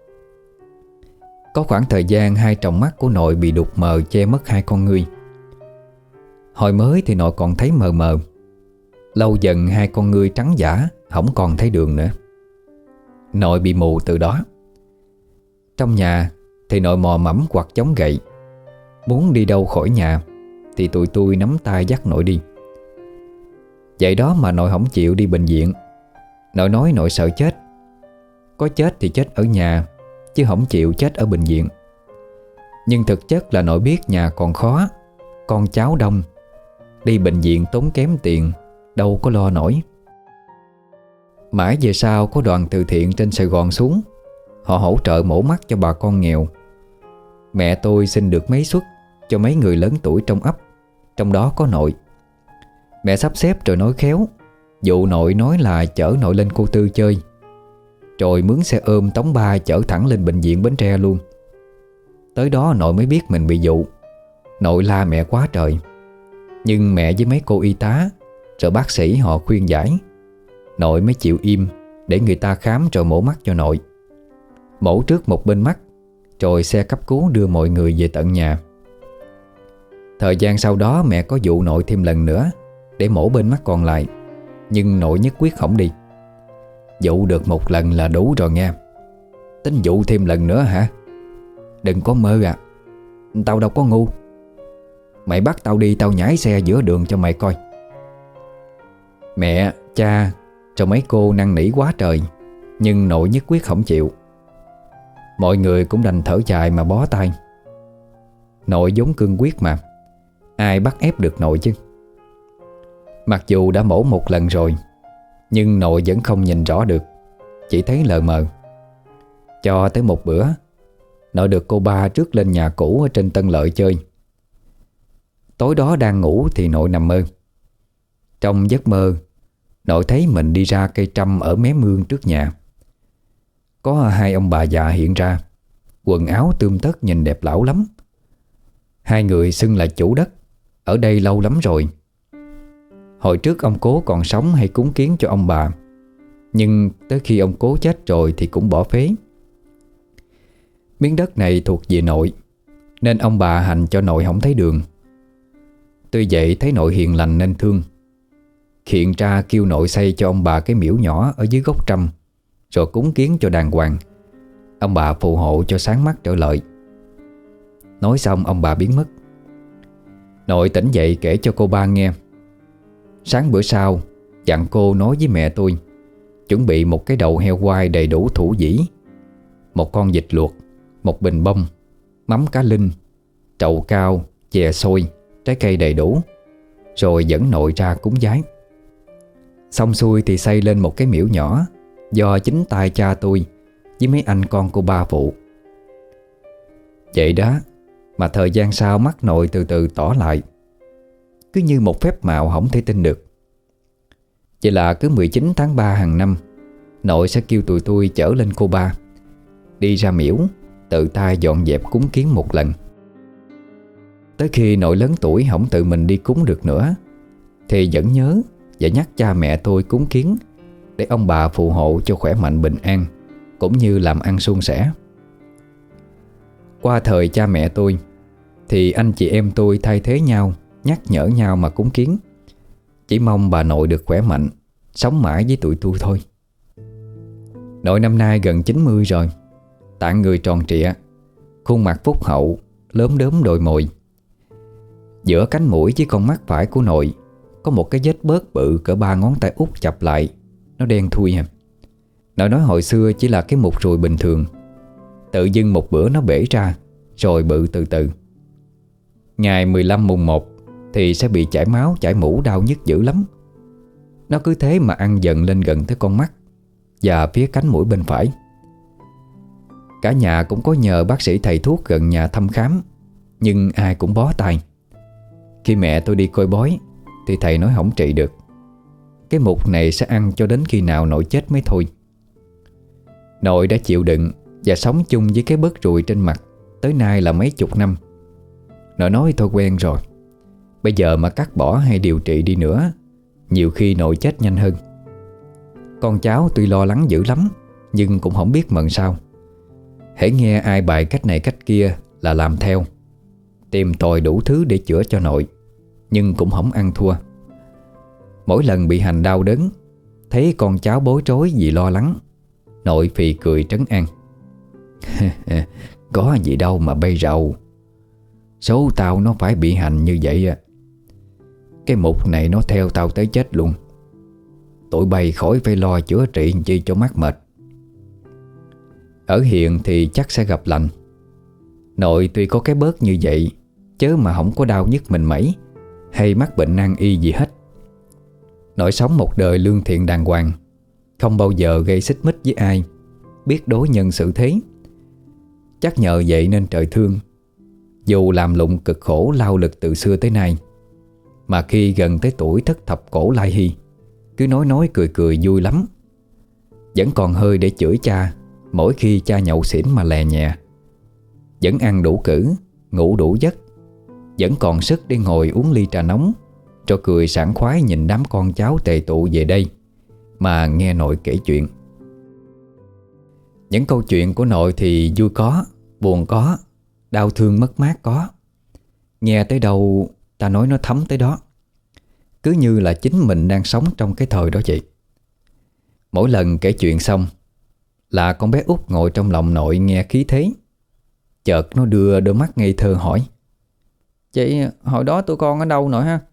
Có khoảng thời gian 2 tròng mắt của nội bị đục mờ che mất 2 con ngươi. Hồi mới thì nội còn thấy mờ mờ, lâu dần 2 con ngươi trắng dã, không còn thấy đường nữa. Nội bị mù từ đó. Trong nhà thì nội mò mẫm quạt chống gậy. Muốn đi đâu khỏi nhà thì tụi tôi nắm tay dắt nội đi. Vậy đó mà nội không chịu đi bệnh viện. Nội nói nội sợ chết. Có chết thì chết ở nhà, chứ không chịu chết ở bệnh viện. Nhưng thực chất là nội biết nhà còn khó, con cháu đông, đi bệnh viện tốn kém tiền, đâu có lo nổi. Mãi về sau có đoàn từ thiện trên Sài Gòn xuống, họ hỗ trợ mổ mắt cho bà con nghèo. Mẹ tôi xin được mấy suất cho mấy người lớn tuổi trong ấp, trong đó có nội. Mẹ sắp xếp rồi nói khéo, dụ nội nói là chở nội lên Cô Tư chơi, rồi mướn xe ôm tống ba chở thẳng lên bệnh viện Bến Tre luôn. Tới đó nội mới biết mình bị dụ. Nội la mẹ quá trời, nhưng mẹ với mấy cô y tá rồi bác sĩ họ khuyên giải, nội mới chịu im để người ta khám rồi mổ mắt cho nội. Mổ trước một bên mắt, rồi xe cấp cứu đưa mọi người về tận nhà. Thời gian sau đó mẹ có dụ nội thêm lần nữa để mổ bên mắt còn lại, nhưng nội nhất quyết không đi. Dụ được một lần là đủ rồi nghe, tính dụ thêm lần nữa hả? Đừng có mơ à, tao đâu có ngu. Mày bắt tao đi, tao nhảy xe giữa đường cho mày coi. Mẹ, cha rồi mấy cô năn nỉ quá trời, nhưng nội nhất quyết không chịu. Mọi người cũng đành thở dài mà bó tay. Nội vốn cương quyết mà, ai bắt ép được nội chứ. Mặc dù đã mổ một lần rồi, nhưng nội vẫn không nhìn rõ được, chỉ thấy lờ mờ. Cho tới một bữa, nội được cô ba rước lên nhà cũ ở trên Tân Lợi chơi. Tối đó đang ngủ thì nội nằm mơ. Trong giấc mơ, nội thấy mình đi ra cây trăm ở mé mương trước nhà. Có hai ông bà già hiện ra, quần áo tươm tất nhìn đẹp lão lắm. Hai người xưng là chủ đất, ở đây lâu lắm rồi. Hồi trước ông cố còn sống hay cúng kiến cho ông bà, nhưng tới khi ông cố chết rồi thì cũng bỏ phế. Miếng đất này thuộc về nội, nên ông bà hành cho nội không thấy đường. Tuy vậy thấy nội hiền lành nên thương, hiện ra kêu nội xây cho ông bà cái miễu nhỏ ở dưới gốc trăm, rồi cúng kiến cho đàng hoàng. Ông bà phù hộ cho sáng mắt trở lại. Nói xong ông bà biến mất. Nội tỉnh dậy kể cho cô ba nghe. Sáng bữa sau dặn cô nói với mẹ tôi chuẩn bị một cái đầu heo quay đầy đủ thủ dĩ, một con vịt luộc, một bình bông, mắm cá linh, trầu cao, chè xôi, trái cây đầy đủ, rồi dẫn nội ra cúng vái. Xong xuôi thì xây lên một cái miễu nhỏ do chính tay cha tôi với mấy anh con cô ba phụ. Vậy đó mà thời gian sau mắt nội từ từ tỏ lại, cứ như một phép màu không thể tin được. Vậy là cứ 19 tháng 3 hàng năm, nội sẽ kêu tụi tôi chở lên cô ba, đi ra miễu, tự tay dọn dẹp cúng kiến một lần. Tới khi nội lớn tuổi không tự mình đi cúng được nữa, thì vẫn nhớ và nhắc cha mẹ tôi cúng kiến để ông bà phù hộ cho khỏe mạnh bình an, cũng như làm ăn suôn sẻ. Qua thời cha mẹ tôi thì anh chị em tôi thay thế nhau, nhắc nhở nhau mà cúng kiến. Chỉ mong bà nội được khỏe mạnh, sống mãi với tụi tôi thôi. Nội năm nay gần 90 rồi, tạng người tròn trịa, khuôn mặt phúc hậu, lốm đốm đồi mồi. Giữa cánh mũi với con mắt phải của nội có một cái vết bớt bự cỡ 3 ngón tay út chập lại, nó đen thui ha. Nội nói hồi xưa chỉ là cái mụt ruồi bình thường, tự dưng một bữa nó bể ra, rồi bự từ từ. Ngày 15 mùng 1 thì sẽ bị chảy máu, chảy mũ, đau nhức dữ lắm. Nó cứ thế mà ăn dần lên gần tới con mắt và phía cánh mũi bên phải. Cả nhà cũng có nhờ bác sĩ thầy thuốc gần nhà thăm khám, nhưng ai cũng bó tay. Khi mẹ tôi đi coi bói thì thầy nói không trị được. Cái mụt này sẽ ăn cho đến khi nào nội chết mới thôi. Nội đã chịu đựng và sống chung với cái bớt ruồi trên mặt tới nay là mấy chục năm. Nội nói thôi quen rồi, bây giờ mà cắt bỏ hay điều trị đi nữa, nhiều khi nội chết nhanh hơn. Con cháu tuy lo lắng dữ lắm, nhưng cũng không biết mần sao. Hễ nghe ai bày cách này cách kia là làm theo, tìm tòi đủ thứ để chữa cho nội, nhưng cũng không ăn thua. Mỗi lần bị hành đau đớn, thấy con cháu bối rối vì lo lắng, nội phì cười trấn an. Có gì đâu mà bay rầu, số tao nó phải bị hành như vậy à. Cái mục này nó theo tao tới chết luôn. Tụi bay khỏi phải lo chữa trị chi cho mắc mệt. Ở hiện thì chắc sẽ gặp lành. Nội tuy có cái bớt như vậy, chớ mà không có đau nhức mình mẩy hay mắc bệnh nan y gì hết. Nội sống một đời lương thiện đàng hoàng, không bao giờ gây xích mích với ai, biết đối nhân xử thế. Chắc nhờ vậy nên trời thương. Dù làm lụng cực khổ lao lực từ xưa tới nay, mà khi gần tới tuổi thất thập cổ lai hy, cứ nói cười cười vui lắm. Vẫn còn hơi để chửi cha mỗi khi cha nhậu xỉn mà lè nhẹ. Vẫn ăn đủ cữ, ngủ đủ giấc. Vẫn còn sức để ngồi uống ly trà nóng, cho cười sảng khoái nhìn đám con cháu tề tụ về đây mà nghe nội kể chuyện. Những câu chuyện của nội thì vui có, buồn có, đau thương mất mát có. Nghe tới đâu ta nói nó thấm tới đó, cứ như là chính mình đang sống trong cái thời đó vậy. Mỗi lần kể chuyện xong là con bé út ngồi trong lòng nội nghe khí thế. Chợt nó đưa đôi mắt ngây thơ hỏi: "Vậy hồi đó tụi con ở đâu nội ha?"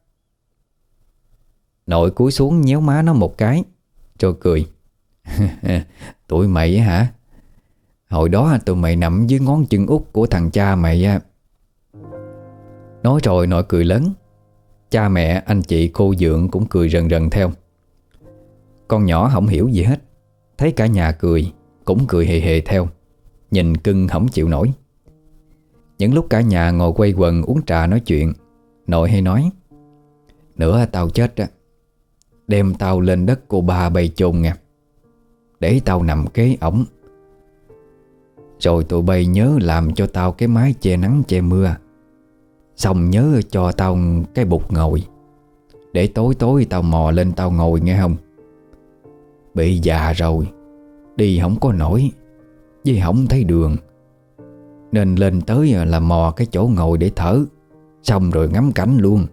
Nội cúi xuống nhéo má nó một cái rồi cười. "Tụi mày á hả? Hồi đó tụi mày nằm dưới ngón chân út của thằng cha mày á." Nói rồi nội cười lớn. Cha mẹ, anh chị, cô dượng cũng cười rần rần theo. Con nhỏ không hiểu gì hết, thấy cả nhà cười cũng cười hề hề theo, nhìn cưng không chịu nổi. Những lúc cả nhà ngồi quây quần uống trà nói chuyện, nội hay nói: "Nữa tao chết á, đem tao lên đất cô ba bay chôn nha, để tao nằm kế ổng. Rồi tụi bay nhớ làm cho tao cái mái che nắng che mưa. Xong nhớ cho tao cái bục ngồi, để tối tối tao mò lên tao ngồi nghe không? Bị già rồi, đi không có nổi, với không thấy đường, nên lên tới là mò cái chỗ ngồi để thở, xong rồi ngắm cảnh luôn."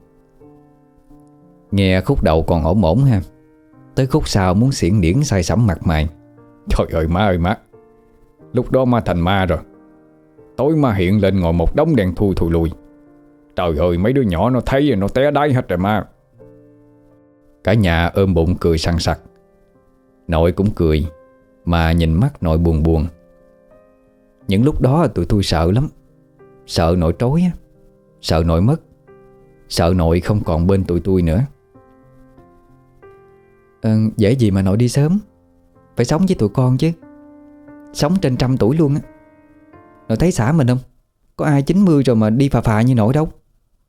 Nghe khúc đầu còn ổn ổn ha, tới khúc sau muốn xiển điển say sẩm mặt mày. Trời ơi má, lúc đó má thành ma rồi. Tối má hiện lên ngồi một đống đèn thui thùi lùi. Trời ơi, mấy đứa nhỏ nó thấy nó té đáy hết rồi má. Cả nhà ôm bụng cười sằng sặc. Nội cũng cười, mà nhìn mắt nội buồn buồn. Những lúc đó tụi tôi sợ lắm. Sợ nội trối á, sợ nội mất, sợ nội không còn bên tụi tôi nữa. Dễ gì mà nội đi sớm, phải sống với tụi con chứ. Sống trên 100 tuổi luôn á. Nội thấy xã mình không? Có ai 90 rồi mà đi phà phà như nội đâu.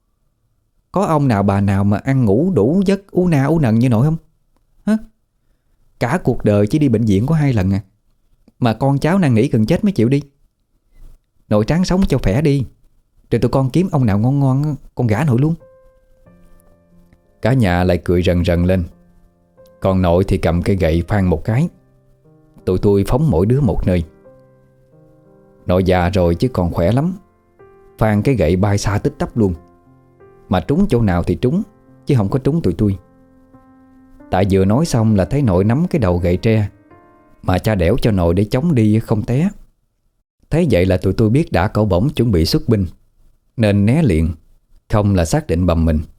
Có ông nào bà nào mà ăn ngủ đủ giấc ú na ú nần như nội không? Hả? Cả cuộc đời chỉ đi bệnh viện có 2 lần à, mà con cháu năn nỉ gần chết mới chịu đi. Nội ráng sống cho khỏe đi, rồi tụi con kiếm ông nào ngon ngon con gả nội luôn. Cả nhà lại cười rần rần lên. Còn nội thì cầm cây gậy phang một cái. Tụi tôi phóng mỗi đứa một nơi. Nội già rồi chứ còn khỏe lắm, phang cái gậy bay xa tích tắp luôn. Mà trúng chỗ nào thì trúng, chứ không có trúng tụi tôi. Tại vừa nói xong là thấy nội nắm cái đầu gậy tre mà cha đẻo cho nội để chống đi không té. Thấy vậy là tụi tôi biết đã cẩu bổng chuẩn bị xuất binh, nên né liền, không là xác định bầm mình.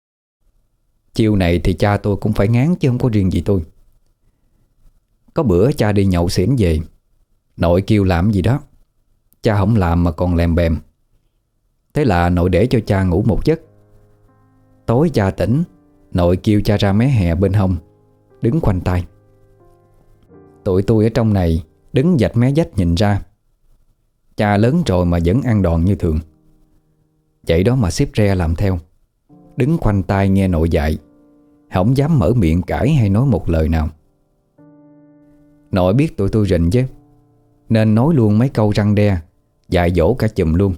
Chiều này thì cha tôi cũng phải ngán chứ không có riêng gì tôi. Có bữa cha đi nhậu xỉn về, nội kêu làm gì đó, cha không làm mà còn lèm bèm. Thế là nội để cho cha ngủ một giấc. Tối cha tỉnh, nội kêu cha ra mé hè bên hông, đứng khoanh tay. Tụi tôi ở trong này đứng vạch mé vách nhìn ra. Cha lớn rồi mà vẫn ăn đòn như thường. Vậy đó mà xếp re làm theo, đứng khoanh tay nghe nội dạy, không dám mở miệng cãi hay nói một lời nào. Nội biết tụi tôi rình chứ, nên nói luôn mấy câu răn đe, dạy dỗ cả chùm luôn.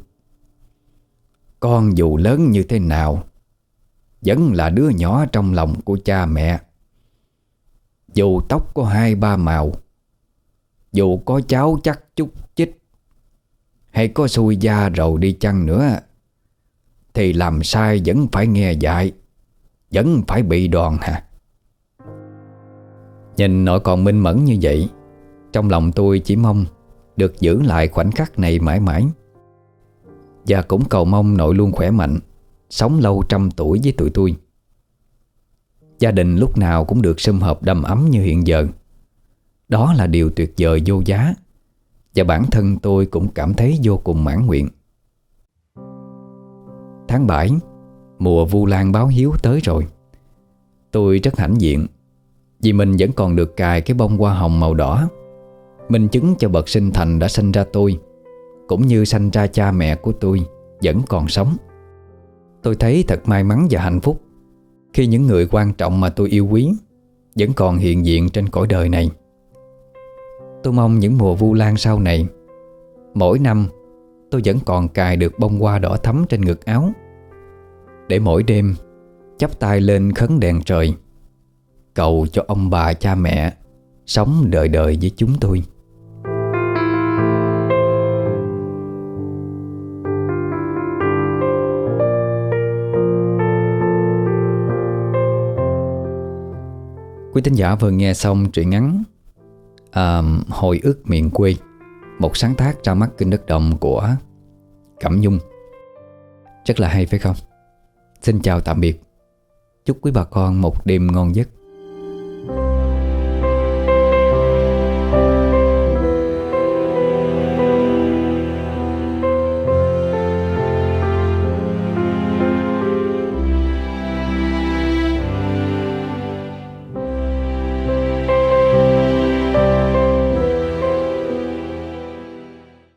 Con dù lớn như thế nào vẫn là đứa nhỏ trong lòng của cha mẹ. Dù tóc có 2-3 màu, dù có cháu chắc chút chích, hay có xui da rầu đi chăng nữa, thì làm sai vẫn phải nghe dạy, vẫn phải bị đòn hả? Nhìn nội còn minh mẫn như vậy, trong lòng tôi chỉ mong được giữ lại khoảnh khắc này mãi mãi. Và cũng cầu mong nội luôn khỏe mạnh, sống lâu 100 tuổi với tụi tôi. Gia đình lúc nào cũng được sum họp đầm ấm như hiện giờ. Đó là điều tuyệt vời vô giá, và bản thân tôi cũng cảm thấy vô cùng mãn nguyện. tháng 7, mùa vu lan báo hiếu tới rồi. Tôi rất hãnh diện vì mình vẫn còn được cài cái bông hoa hồng màu đỏ, minh chứng cho bậc sinh thành đã sinh ra tôi, cũng như sanh ra cha mẹ của tôi vẫn còn sống. Tôi thấy thật may mắn và hạnh phúc khi những người quan trọng mà tôi yêu quý vẫn còn hiện diện trên cõi đời này. Tôi mong những mùa vu lan sau này, mỗi năm tôi vẫn còn cài được bông hoa đỏ thắm trên ngực áo, để mỗi đêm chắp tay lên khấn đèn trời, cầu cho ông bà cha mẹ sống đời đời với chúng tôi. Quý thính giả vừa nghe xong truyện ngắn Hồi ức miền quê, một sáng tác ra mắt kênh Đất Đồng của Cẩm Nhung. Rất là hay phải không? Xin chào tạm biệt. Chúc quý bà con một đêm ngon giấc.